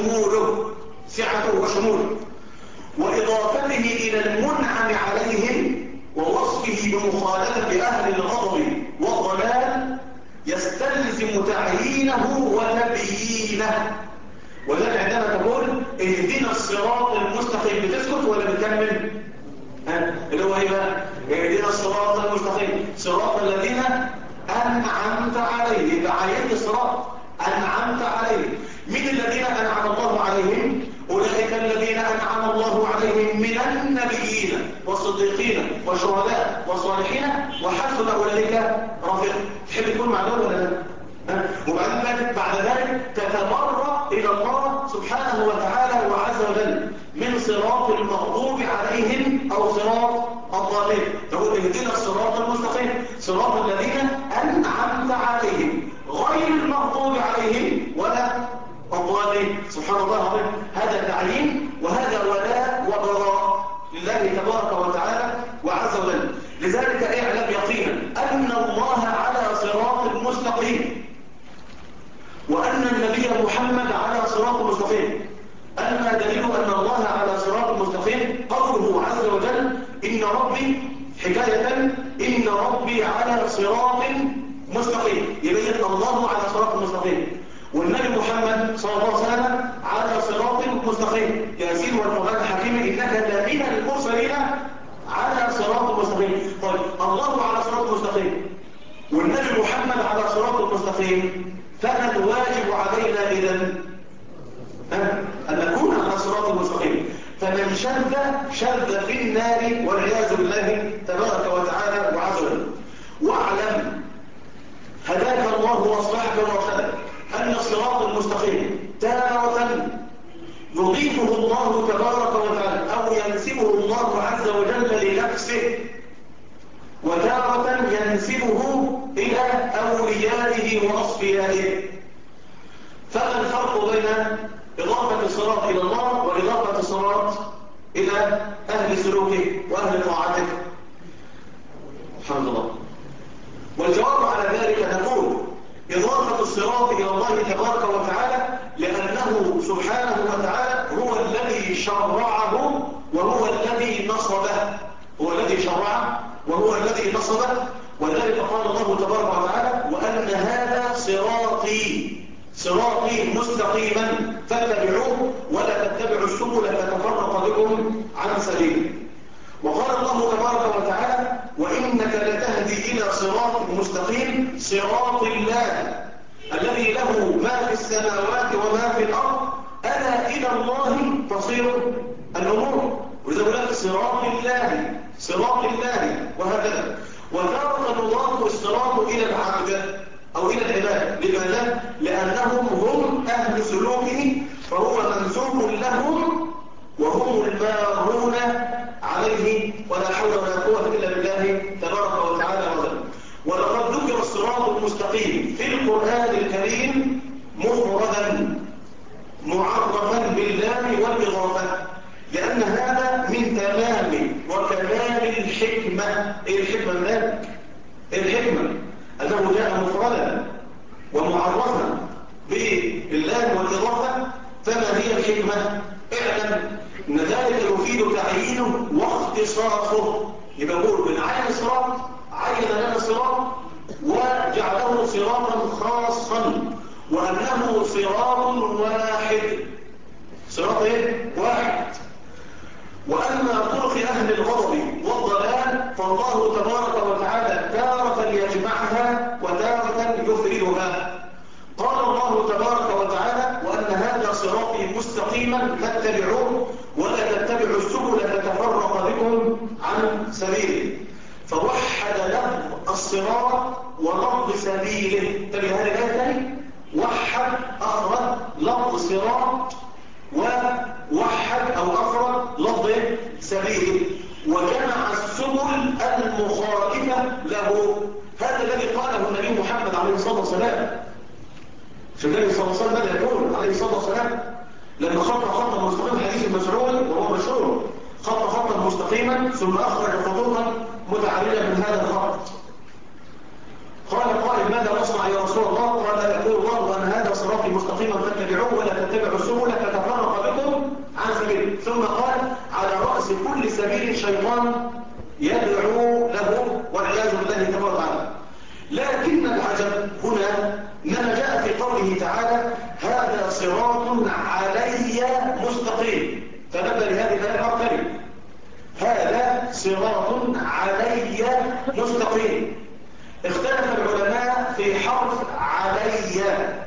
S1: وشموله وإضافته إلى المنعم عليهم ووصفه بمخالفة أهل الغضب والضلال يستلزم تعيينه وتبيينه. ولذلك عندما تقول اهدنا الصراط المستقيم بتسكت ولا بتكمل؟ اللي هو ايه بقى؟ اهدنا الصراط المستقيم صراط الذين أنعمت عليهم. يبقى عينت الصراط أنعمت عليهم. من الذين أنعم الله عليهم؟ أولئك الذين أنعم الله عليهم من النبيين والصديقين والشهداء والصالحين وحسن أولئك رفيقا. تحب تكون مع دول ولا لا؟ وبعدين بعد ذلك تتبرأ إلى الله سبحانه وتعالى وعز وجل من صراط المغضوب عليهم أو صراط الضالين. تقول اهدنا الصراط المستقيم صراط الذين أنعمت عليهم غير المغضوب عليهم ولا الضالين. سبحان الله العظيم. هذا تعليم وهذا ولاء وبراء لله تبارك وتعالى وعز وجل. لذلك اعلم يقينا أن الله على صراط مستقيم وأن النبي محمد على صراط مستقيم. أما دليل أن الله على صراط مستقيم قوله عز وجل إن ربي حكاية إن ربي على صراط مستقيم. يبين الله على صراط مستقيم والنبي محمد صلى الله عليه وسلم على صراط مستقيم. ياسين والقرآن الحكيم إنك لمن المرسلين على صراط مستقيم. طيب الله على صراط مستقيم والنبي محمد على صراط مستقيم، فما الواجب علينا إذن؟ أن نكون على صراط مستقيم. فمن شذ في النار والعياذ بالله تبارك وتعالى وعز وجل. واعلم هداك الله واصلحك وارشدك أن الصراط المستقيم تارة يضيفه الله تبارك وتعالى أو ينسبه الله عز وجل لنفسه وتارة ينسبه إلى أوليائه وأصفيائه. فما الفرق بين إضافة الصراط إلى الله وإضافة الصراط إلى أهل سلوكه وأهل طاعته؟ الحمد لله. والجواب على ذلك نقول إضافة الصراط إلى الله تبارك وتعالى لأنه سبحانه وتعالى هو الذي شرعه وهو الذي نصبه. هو الذي شرعه وهو الذي نصبه. وذلك قال الله تبارك وتعالى وأن هذا صراطي مستقيما فاتبعوه ولا تتبعوا السبل فتفرق بكم عن سبيله. وقال الله تبارك وتعالى وإنك لتهدي إلى صراط مستقيم صراط الله الذي له ما في السماوات وما في الأرض ألا إلى الله تصير الأمور. وإذا قلت صراط الله وهكذا. وتارة نضاف الصراط إلى العبد أو إلى العباد. لماذا؟ لأنهم هم أهل سلوكه فهو منسوب لهم وهم المارون عليه ولا حول ولا قوة إلا بالله تبارك وتعالى وزل. ولقد ذكر الصراط المستقيم في القرآن الكريم مفردا معرفا باللام والإضافة لأن هذا من تمام وكمال الحكمة. الحكمة من ذلك؟ الحكمة أنه جاء مفردا ومعرفا باللام والإضافة. فما هي الحكمة؟ اعلم ان ذلك يفيد تعيينه واختصاصه. يبقى نقول بنعين الصراط عين لنا الصراط وجعله صراطا خاصا وانه صراط واحد. صراط ايه؟ واحد. واما طرق اهل الغضب والضلال فالله تبارك وتعالى تارة يجمعها وتارة يفردها. قال الله تبارك وتعالى وأن هذا صراطي مستقيما فاتبعوه ولا تتبعوا السبل فتفرق بكم عن سبيله. فوحد لفظ الصراط ولفظ سبيله. تبي هذه الآية الثانية وحد أخرج لفظ صراط ووحد أو أخرج لفظ سبيله وجمع السبل المخالفة له. هذا الذي قاله النبي محمد عليه الصلاة والسلام. النبي صلى الله عليه وسلم ماذا يقول عليه الصلاة والسلام لما خط خطا مستقيما ثم أخرج خطوطا متعرجة من هذا الخط. قال قائل ماذا نصنع يا رسول الله؟ قال يقول الله وأن هذا صراطي مستقيما فاتبعوه ولا تتبعوا السبل فتفرق بكم عن سبيله. ثم قال على رأس كل سبيل شيطان يدعو له والعياذ بالله تبارك وتعالى. لكن العجب هنا ما جاء في قوله تعالى هذا صراط علي مستقيم. تنبه لهذه الآية كلمة هذا صراط علي مستقيم. اختلف العلماء في حرف علي.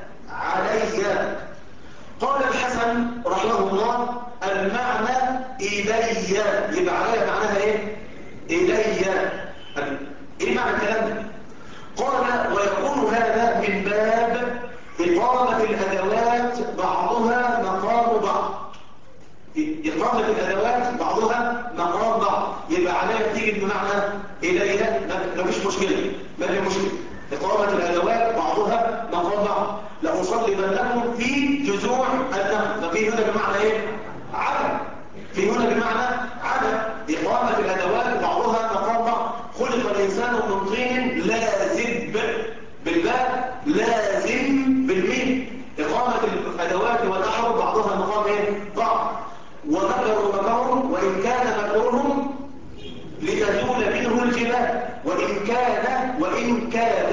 S1: قال الحسن رحمه الله المعنى إلي، يبقى علي معناها ايه؟ إلي. ايه معنى الكلام ده؟ قال ويكون هذا من باب إقامة الأدوات بعضها مقام بعض. إقامة الأدوات بعضها مقام بعض، يبقى عليها تيجي بمعنى إليها مفيش مشكلة، ما في مشكلة. إقامة الأدوات بعضها مقام بعض. لأصلبنكم في جذوع النخل، ففي هنا بمعنى إيه؟ عدم. في هنا بمعنى عدم. إقامة الأدوات بعضها مقام بعض. خلق الإنسان من طين لازب بالباء لازم بالميم. إقامة الأدوات والأحرف بعضها مقام إيه؟ بعض. ومكروا مكرهم وإن كان مكرهم لتزول منه الجبال وإن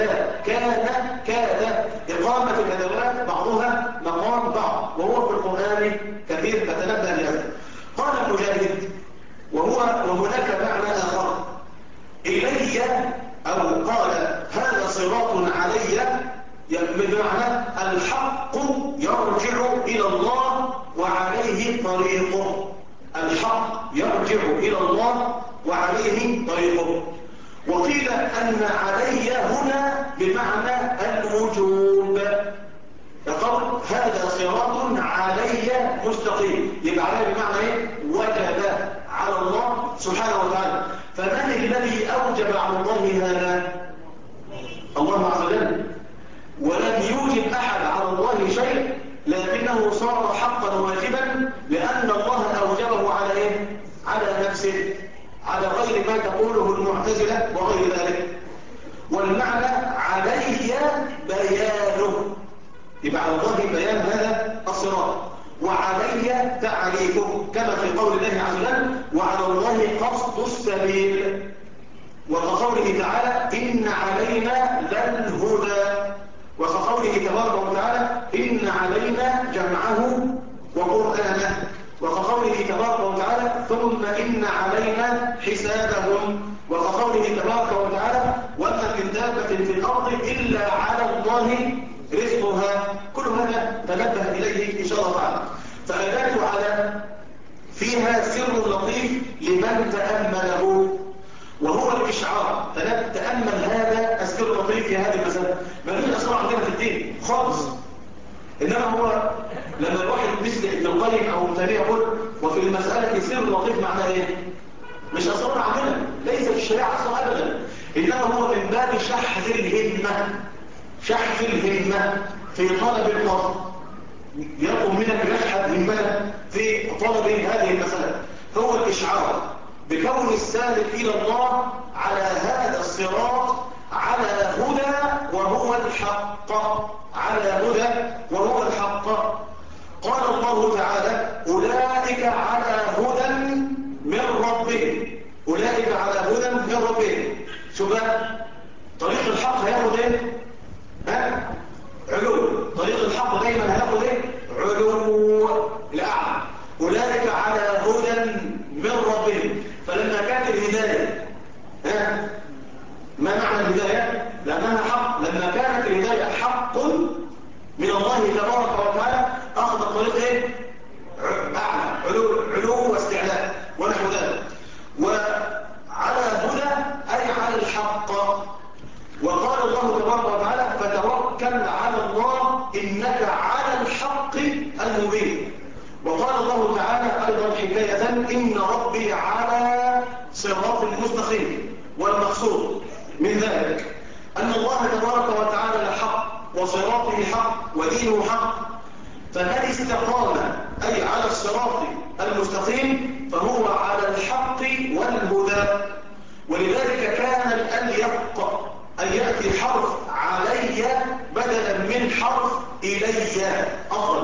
S1: كاد إقامة الأدوات بعضها مقام بعض، وهو في القرآن كثير فتنبه لهذا. قال المجاهد وهناك معنى آخر إلي أو قال هذا صراط علي بمعنى الحق يرجع إلى الله وعليه طريقه. الحق يرجع إلى الله وعليه طريقه. وقيل أن علي هنا بمعنى الوجوب. يقول هذا صراط علي مستقيم، يبقى علي بمعنى ايه؟ وجب على الله سبحانه وتعالى. فمن الذي أوجب على الله هذا؟ الله عز وجل. ولم يوجب أحد على الله شيء، لكنه صار حقا واجبا لأن الله أوجبه على إيه؟ على نفسه، على غير ما تقوله المعتزلة وغير ذلك. والمعنى علي بيانه، يبقى على الله بيان هذا الصراط وعلي تعريفه، كما في قول الله عز وجل وعلى الله قصد السبيل. وكقوله تعالى إن علينا للهدى، وكقوله تبارك وتعالى إن علينا جمعه وقرآنه، وكقوله تبارك وتعالى ثم إن علينا حسابهم، وكقوله تبارك وتعالى وما من دابة في الأرض إلا على الله رزقها. كل هذا تنبه إليه إن شاء الله تعالى. فأدات على فيها سر لطيف لمن تأمله، وهو الإشعار. تأمل هذا السر اللطيف في هذه المسألة. ما فيش أسرار عندنا في الدين خالص، إنما هو لما الواحد مثل ابن القيم أو تيمية يقول وفي المسألة سر لطيف معناه إيه؟ مش أسرار عندنا، ليس في الشريعة أسرار أبدا، إنما هو من باب شحذ الهمة في طلب الفضل. يطلب منك يشحذ همتك في طلب هذه المسألة. هو الإشعار بكون السالك إلى الله على هذا الصراط على هدى وهو الحق، على هدى وهو الحق. قال الله تعالى أولئك على هدى من ربهم، أولئك على هدى من ربهم. شوف طريق الحق هياخد ايه؟ علو. طريق الحق دايما هياخد ايه؟ علو الأعلى. أولئك على هدى من ربهم. فلما كانت الهداية ما معنى الهداية؟ لأنها حق. لما كانت الهداية حق من الله تبارك وتعالى أخذ الطريق ايه؟ أعلى، علو واستعلاء ونحو ذلك. وعلى هدى أي على الحق. وقال الله تبارك وتعالى فتوكل على الله إنك على الحق المبين. وقال الله تعالى أيضا حكاية إن ربي على صراط مستقيم. والمقصود من ذلك أن الله تبارك وتعالى لحق وصراطه حق ودينه حق. فمن استقام أي على الصراط المستقيم فهو على الحق والهدى يأتي حرف علي بدلا من حرف إلي أفضل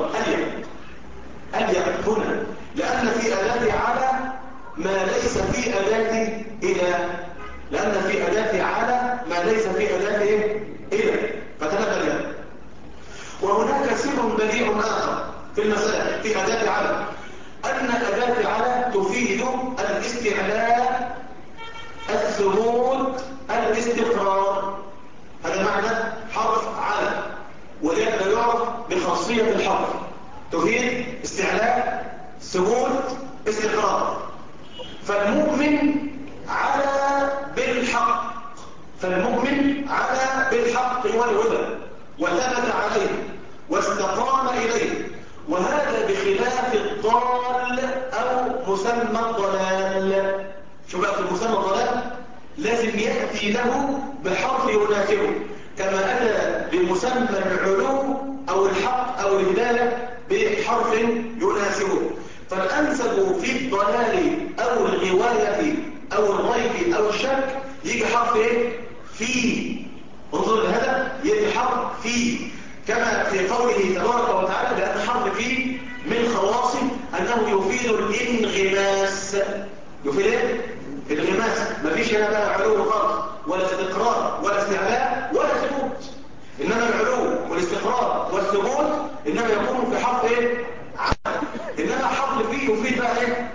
S1: أليق هنا، لأن في أداة على ما ليس في أداة إلى، لأن في أداة على ما ليس في أداة إلى، فتنبه. وهناك سر بديع آخر في المسألة في أداة على، أن أداة على تفيد الاستعلاء، الثبوت، الاستقرار. هذا معنى حرف على، ولذلك يعرف بخاصية الحرف، تفيد استعلاء، ثبوت، استقرار. فالمؤمن على بالحق، فالمؤمن على بالحق والهدى وثبت عليه واستقام إليه، وهذا بخلاف الضال أو مسمى الضلال. شو بقى في المسمى الضلال؟ لازم يأتي له بحرف يناسبه، كما أتى بمسمى العلو أو الحق أو الهداية بحرف يناسبه. فالأنسب في الضلال أو الغواية أو الريب أو الشك يجي حرف إيه؟ في. انظر لهذا، يجي حرف في، كما في قوله تبارك وتعالى، لأن حرف في من خواصه أنه يفيد الانغماس. يفيد إيه؟ الانغماس. مفيش هنا بقى علو خالص ولا استقرار ولا استعلاء ولا ثبوت، إنما العلو والاستقرار والثبوت إنما يكون في حرف إيه؟ إنما حرف فيه يفيد بقى إيه؟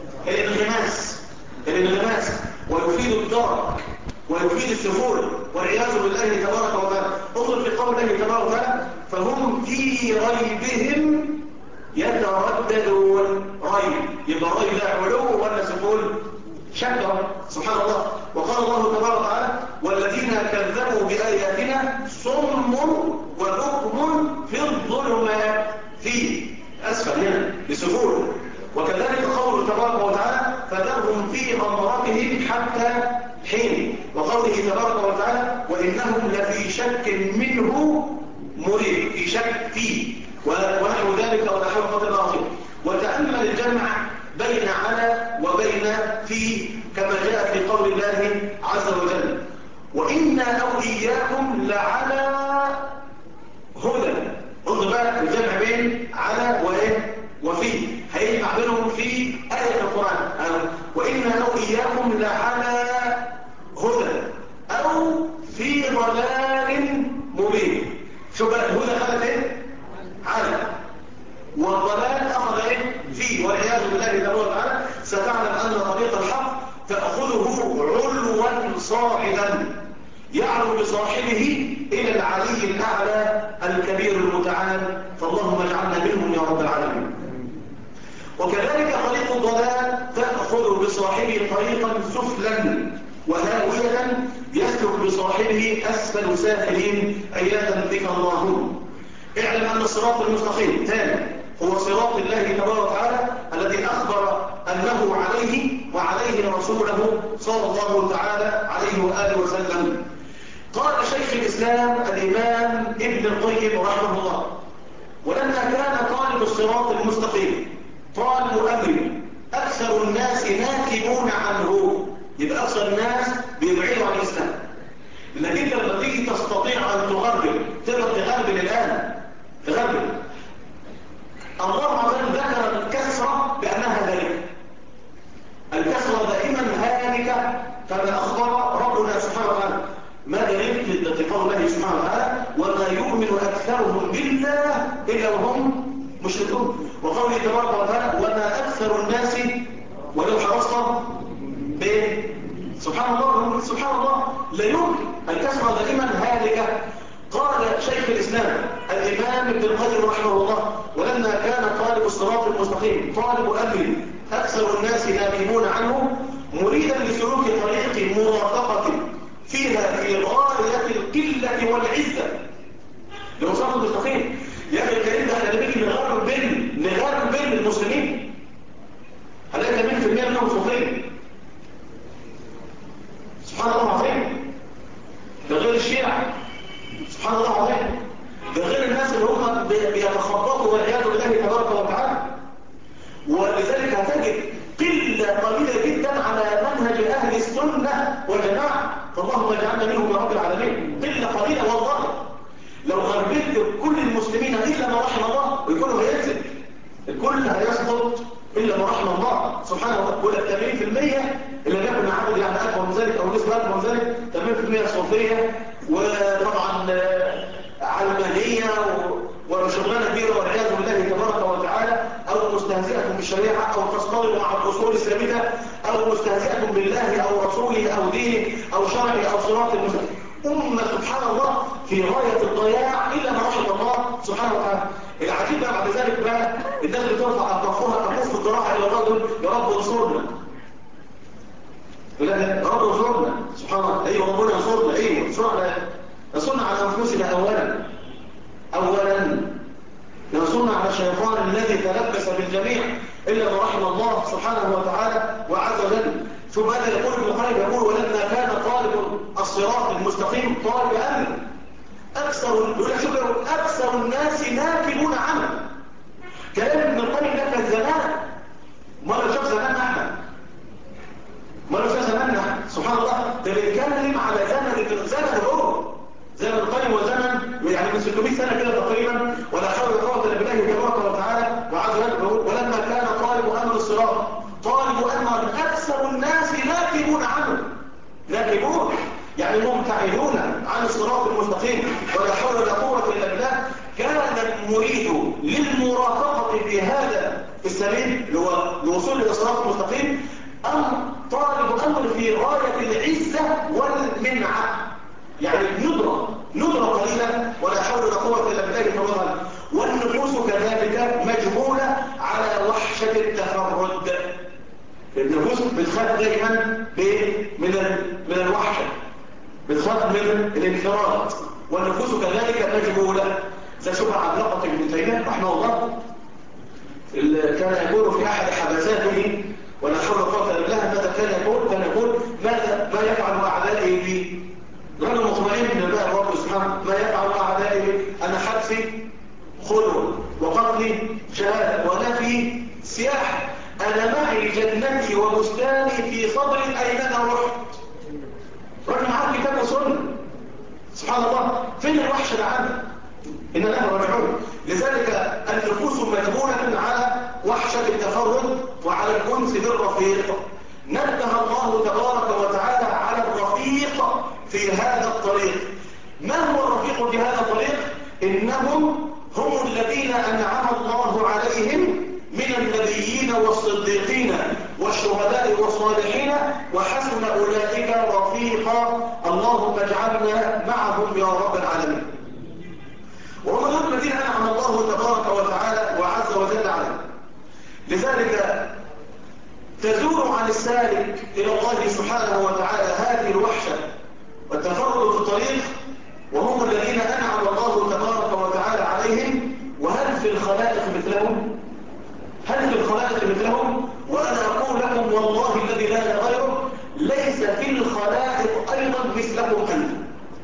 S1: الانغماس، ويفيد الدرك، ويفيد السفول، والعياذ بالله تبارك وتعالى. انظر في قول الله تبارك وتعالى: فهم في ريبهم يترددون. ريب، يبقى ريب لا علو ولا سفول، شك. سبحان الله. وقال الله تبارك وتعالى: والذين كذبوا بآياتنا صم وبكم في الظلمات. في أسفل هنا لسفول. وكذلك قوله تبارك وتعالى: فذرهم في غمرتهم حتى حين. وقوله تبارك وتعالى: وإنهم لفي شك منه مريب. في شك فيه ونحو ذلك ونحو قدر العظيم. وتأمل الجمع بين على وبين في، كما جاء في قول الله عز وجل: وإنا أو إياكم لعلى هدى. انظر بقى الجمع بين على وإيه وفي، هيجمع بينهم في آية القرآن: وإنا أو إياكم لعلى هدى أو في ضلال مبين. شو بقى الهدى خلت ايه؟ على. والضلال أخذ ايه؟ في. والعياذ بالله تبارك وتعالى ستعلم أن طريق الحق تأخذه علوا صاعدا يعلو بصاحبه إلى العلي الأعلى الكبير المتعال. فاللهم اجعلنا منهم يا رب العالمين. وكذلك طريق الضلال تأخذ بصاحبه طريقا سفلا وهاوية يسلك بصاحبه أسفل سافلين عياذا بك اللهم. اعلم أن الصراط المستقيم ثاني هو صراط الله تبارك وتعالى الذي أخبر أنه عليه وعليه رسوله صلى الله تعالى عليه وآله وسلم. قال شيخ الإسلام الإمام ابن القيم رحمه الله: ولما كان طالب الصراط المستقيم طالب أمر أكثر الناس ناكبون عنه، يبقى أكثر الناس بيبعدوا عن الإسلام. لأنك أنت لما تيجي تستطيع أن تغربل، تقدر تغربل الآن، تغربل. الله عز وجل ذكر الكسرة بأنها هالكة. الكسرة دائما هالكة، كما أخبر ربنا سبحانه وتعالى. ما دليل في قول الله سبحانه وتعالى: وما يؤمن أكثرهم بالله إلا وهم مشركون. وقوله تبارك وتعالى: وما أكثر الناس ولو حرصت به. سبحان الله، سبحان الله، لا يمكن. الكسرة دائما هالكة. قال شيخ الإسلام الإمام ابن القيم رحمه الله: ولما كان طالب الصراط المستقيم طالب أمر أكثر الناس ناكبون عنه مريدا لسلوك طريق مرافقة فيها في غاية القلة والعزة للصراط المستقيم. يا أخي الكريم، ده احنا نيجي نغرب بين المسلمين، هنلاقي 80% منهم صوفيين. سبحان الله العظيم. ده غير الشيعة، سبحان الله العظيم، ده غير الناس اللي هم بيتخبطوا والعياذ بالله تبارك وتعالى. ولذلك هتجد قلة قليلة جدا على منهج أهل السنة والجماعة. فاللهم اجعلنا منهم يا رب العالمين. قلة سبحانه وتعالى يقول لك 80% اللي بياكل عدد يعني اكبر من ذلك او نسبه اكبر من ذلك 80% صوفيه، وطبعا علمانيه وشغلانه كبيره والعياذ بالله تبارك وتعالى، او مستهزئه بالشريعه، او تصطدم مع الاصول الثابته، او مستهزئه بالله او رسوله او دينه او شرعه او صراط المستقيم. سبحان الله في غايه الضياع الا ما رحم الله سبحانه وتعالى. العجيب بقى بعد ذلك بقى الناس بترفع اطرافها تقف الذراع الى الرجل: يا رب انصرنا. يا رب انصرنا. سبحان الله. ايوه ربنا ينصرنا، ايوه انصرنا على انفسنا اولا ينصرنا على الشيطان الذي تلبس بالجميع الا ما رحم الله سبحانه وتعالى وعز وجل. ثم ماذا يقول ابن القيم؟ يقول: ولما كان طالب الصراط المستقيم طالب امن اكثر الناس ناكبون عنه. كلام ابن القيم ده كان زمان، ما لو شاف زمان احمد، ما لو شاف زماننا سبحان الله. ده بيتكلم على زمن العمر، زمن القيم وزمن يعني من 600 سنه كده تقريبا، ولا حول ولا قوه الا بالله تبارك وتعالى وعز وجل. ولما كان طالب امن الصراط طالب امن اكثر الناس ناكبون عنه، ناكبون يعني مبتعدون عن الصراط المستقيم، ولا حول ولا قوه الا بالله. كان المريد للمرافقه في هذا السبيل اللي هو الوصول الى الصراط المستقيم طالب امر في غايه العزه والمنعه، يعني ندرة قليلة، ولا حول ولا قوة إلا بالله تبارك. والنفوس كذلك مجبولة على وحشة التفرد. النفوس بتخاف دائما من الوحشة، بتخاف من الانفراد، والنفوس كذلك مجبولة. زي شبه علاقة ابن تيمية رحمه الله كان يقول في أحد حبساته ولا حول ولا قوة إلا بالله ماذا كان يقول ما يفعل أعدائي بي؟ رجل مطمئن من الله رب سبحانه: ما يفعل أعدائي؟ أنا حبسي خلوة وقتلي شهادة ونفي سياح، أنا معي جنتي وبستاني في صدري أينما رحت. رجل معاه كتاب وسنة سبحان الله. فين الوحشة العامة؟ إن له راجعون. لذلك النفوس مجبولة على وحشة التفرد وعلى الأنس بالرفيق. نبه الله تبارك وتعالى على الرفيق في هذا الطريق. ما هو الرفيق في هذا الطريق؟ إنهم هم الذين أنعم الله عليهم من النبيين والصديقين والشهداء والصالحين وحسن أولئك رفيقا. اللهم اجعلنا معهم يا رب العالمين. وهم دول الذين أنعم الله تبارك وتعالى وعز وجل عليهم. لذلك تزول عن السالك إلى الله سبحانه وتعالى هذه الوحشة والتفرد في الطريق، وهم الذين أنعم الله تبارك وتعالى عليهم. وهل في الخلائق مثلهم؟ وأنا أقول لكم والله الذي لا إله غيره: ليس في الخلائق أيضا مثلكم أنتم.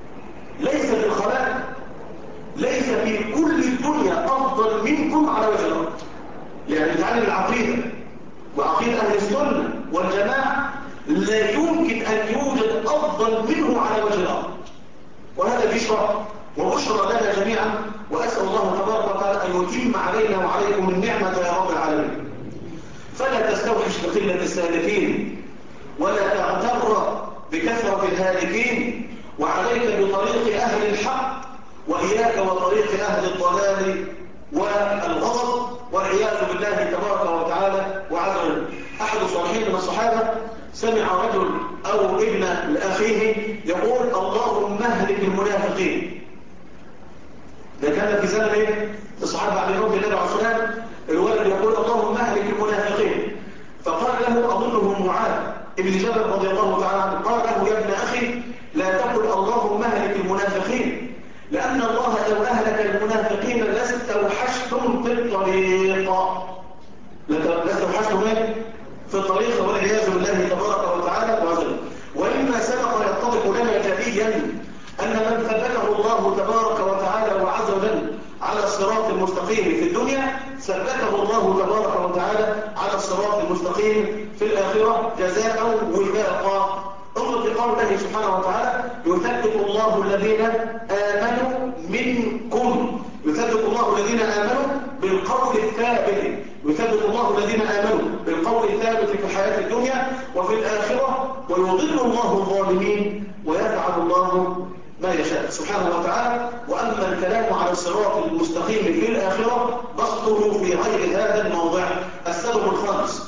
S1: ليس في كل الدنيا أفضل منكم على وجه الأرض. يعني تعالى العقيدة وعقيدة أهل السنة والجماعة لا يمكن أن يوجد أفضل منه على وجه الأرض. وهذا بشرى وبشرى لنا جميعا، وأسأل الله تبارك وتعالى أن يتم علينا وعليكم النعمة يا رب العالمين. فلا تستوحش بقلة السالكين ولا تغتر بكثرة الهالكين، وعليك بطريق أهل الحق وإياك وطريق أهل الضلال والغضب والعياذ بالله تبارك وتعالى وعز وجل. أحد الصالحين من الصحابة سمع رجل أو ابن لأخيه يقول: اللهم اهلك المنافقين. ده كان في زمن الصحابة على رضي الله عنهم. الولد يقول: اللهم اهلك المنافقين. فقال له أظنه معاذ ابن جبل رضي الله تعالى عنه، قال له: يا ابن أخي لا تقل اللهم اهلك المنافقين، لأن الله لو أهلك المنافقين لاستوحشتم في الطريق. لاستوحشتم في الطريق والعياذ بالله تبارك وتعالى وعزل. وإما سبق يتضح لنا جليا أن من ثبته الله تبارك وتعالى وعز وجل على الصراط المستقيم في الدنيا ثبته الله تبارك وتعالى على الصراط المستقيم في الآخرة جزاء وفاقا. انظر في قول الله سبحانه وتعالى: يثبت الله الذين آمنوا منكم. يثبت الله الذين آمنوا بالقول بالقول الثابت، يثبت الله الذين آمنوا بالقول الثابت في الحياة الدنيا وفي الآخرة، ويضل الله الظالمين ويفعل الله ما يشاء سبحانه وتعالى. وأما الكلام على الصراط المستقيم في الآخرة بسطه في غير هذا الموضع. السبب الخامس،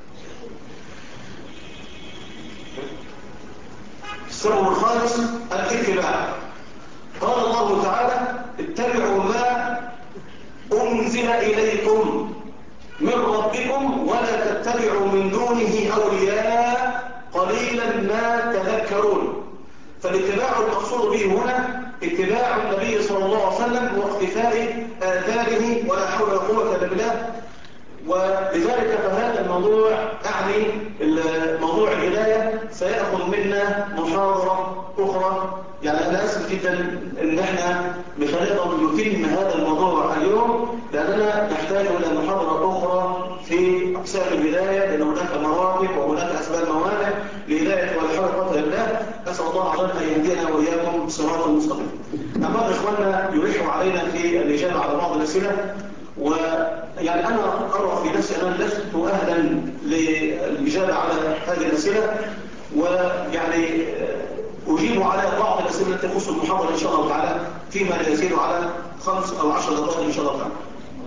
S1: السبب الخامس الاتباع. قال الله تعالى: اتبعوا ما أنزل إليكم من ربكم ولا تتبعوا من دونه أولياء قليلا ما تذكرون. فالاتباع المقصود به هنا اتباع النبي صلى الله عليه وسلم واقتفاء آثاره، ولا حول ولا قوة إلا بالله. ولذلك فهذا الموضوع أعني موضوع الهداية سيأخذ منا محاضرة أخرى. يعني أنا أسف جدا إن احنا مش هنقدر نتم هذا الموضوع اليوم، لأننا نحتاج إلى محاضرة أخرى في أقسام الهداية، لأن هناك مراتب وهناك أسباب موانع لهداية ولا حول ولا قوة إلا بالله. أسأل الله عز وجل أن يهدينا وإياكم صراطا مستقيما. أما إخواننا يلحوا علينا في الإجابة على بعض الأسئلة، ويعني أنا أرى في نفسي أنا لست أهلا للإجابة على هذه الأسئلة، ويعني أجيب على بعض الأسئلة التي تخص المحاضرة إن شاء الله تعالى فيما لا يزيد على 5 أو 10 دقائق إن شاء الله تعالى.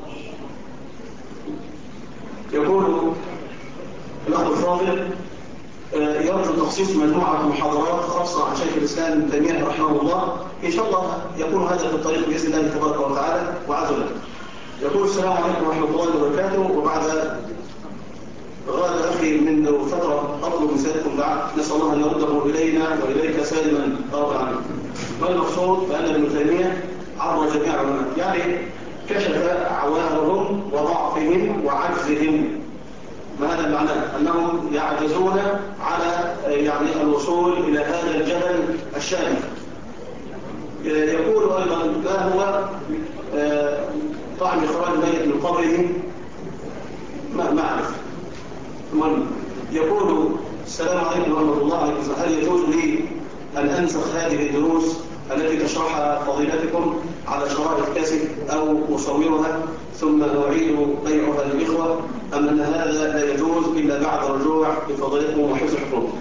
S1: يقول الأخ الفاضل: يرجو تخصيص مجموعة محاضرات خاصة عن شيخ الإسلام ابن تيمية رحمه الله. إن شاء الله يكون هذا في الطريق بإذن الله تبارك وتعالى وعز وجل. يقول: السلام عليكم ورحمة الله وبركاته. وبعد غاد أخي منذ فترة أطلب من سيادتكم دعاء، نسأل الله أن يرده إلينا وإليك سالما رضا عنه. ما المقصود؟ بأن ابن تيمية عبر جميع العلماء، يعني كشف عوارهم وضعفهم وعجزهم. ما هذا معناه؟ أنهم يعجزون على يعني الوصول إلى هذا الجبل الشامخ. يقول أيضا: ما هو طعم إخراج الميت من قبره؟ ما أعرف. المهم يقول: السلام عليكم ورحمة الله. هل يجوز لي أن أنسخ هذه الدروس التي تشرحها فضيلتكم على شرائط كاسيت أو أصورها ثم أعيد بيعها للإخوة، أم أن هذا لا يجوز إلا بعد رجوع بفضيلتكم وحفظ حقوقكم؟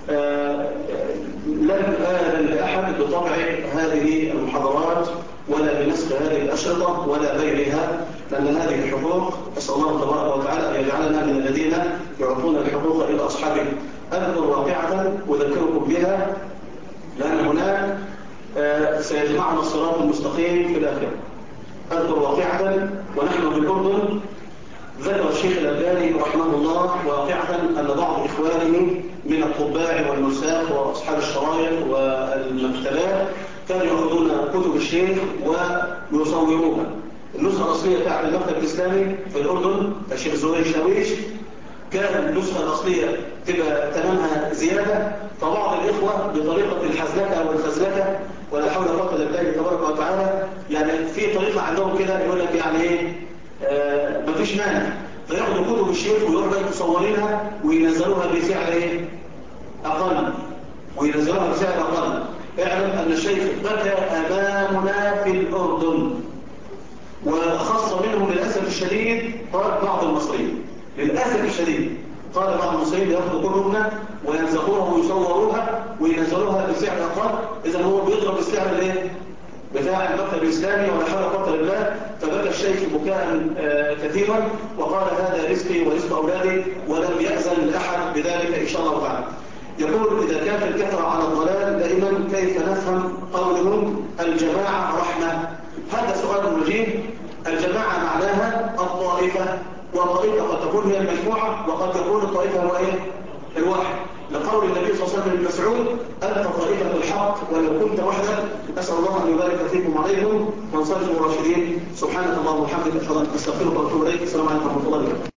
S1: لم آذن لأحد بطبع هذه المحاضرات ولا بنسخ هذه الأشرطة ولا بيعها، لأن هذه الحقوق أسأل الله تبارك وتعالى أن يجعلنا من الذين يعطون الحقوق إلى أصحابهم. أذكر واقعة أذكركم بها، لأن هناك سيجمعنا الصراط المستقيم في الآخرة. أذكر واقعة ونحن في الأردن. ذكر الشيخ الألباني رحمه الله واقعة أن بعض إخوانه من الطباع والنساخ وأصحاب الشرايط والمكتبات كانوا يأخذون كتب الشيخ ويصوروها. النسخة الأصلية بتاعت المكتب الإسلامي في الأردن الشيخ زهير شاويش، كان النسخة الأصلية تبقى ثمنها زيادة، فبعض الإخوة بطريقة الحزلكة والخزلكة ولا حول ولا قوة إلا بالله تبارك وتعالى، يعني في طريقة عندهم كده يقول لك يعني إيه مفيش مانع، فياخدوا كتب الشيخ ويروحوا مصورينها وينزلوها بسعر إيه أقل، وينزلوها بسعر أقل. اعلم أن الشيخ بكى أمامنا في الأردن، وخاصة منهم للأسف الشديد قال بعض المصريين، للأسف الشديد قال بعض المصريين بياخدوا كتبنا وينزقوها ويصوروها وينزلوها بسعر أقل. إذا هو بيضرب السعر الايه بتاع المكتب الإسلامي ولا حول ولا قوة إلا بالله. فبكى الشيخ بكاء كثيرا وقال: هذا رزقي ورزق أولادي، ولم يأذن لأحد بذلك إن شاء الله تعالى. يقول: إذا كانت الكثرة على الضلال دائما كيف نفهم قولهم الجماعة رحمة؟ هذا سؤال مجيب. الجماعة معناها الطائفة، والطائفة قد تكون هي المجموعة وقد تكون الطائفة هو إيه؟ الواحد، لقول النبي صلى الله عليه وسلم لمسعود: أنت طائفة الحق ولو كنت وحدك. أسأل الله أن يبارك فيكم وعليكم وانصرفوا راشدين. سبحانك اللهم وبحمدك أشهد أن لا إله إلا أنت أستغفرك وأتوب إليك. السلام عليكم ورحمة الله وبركاته.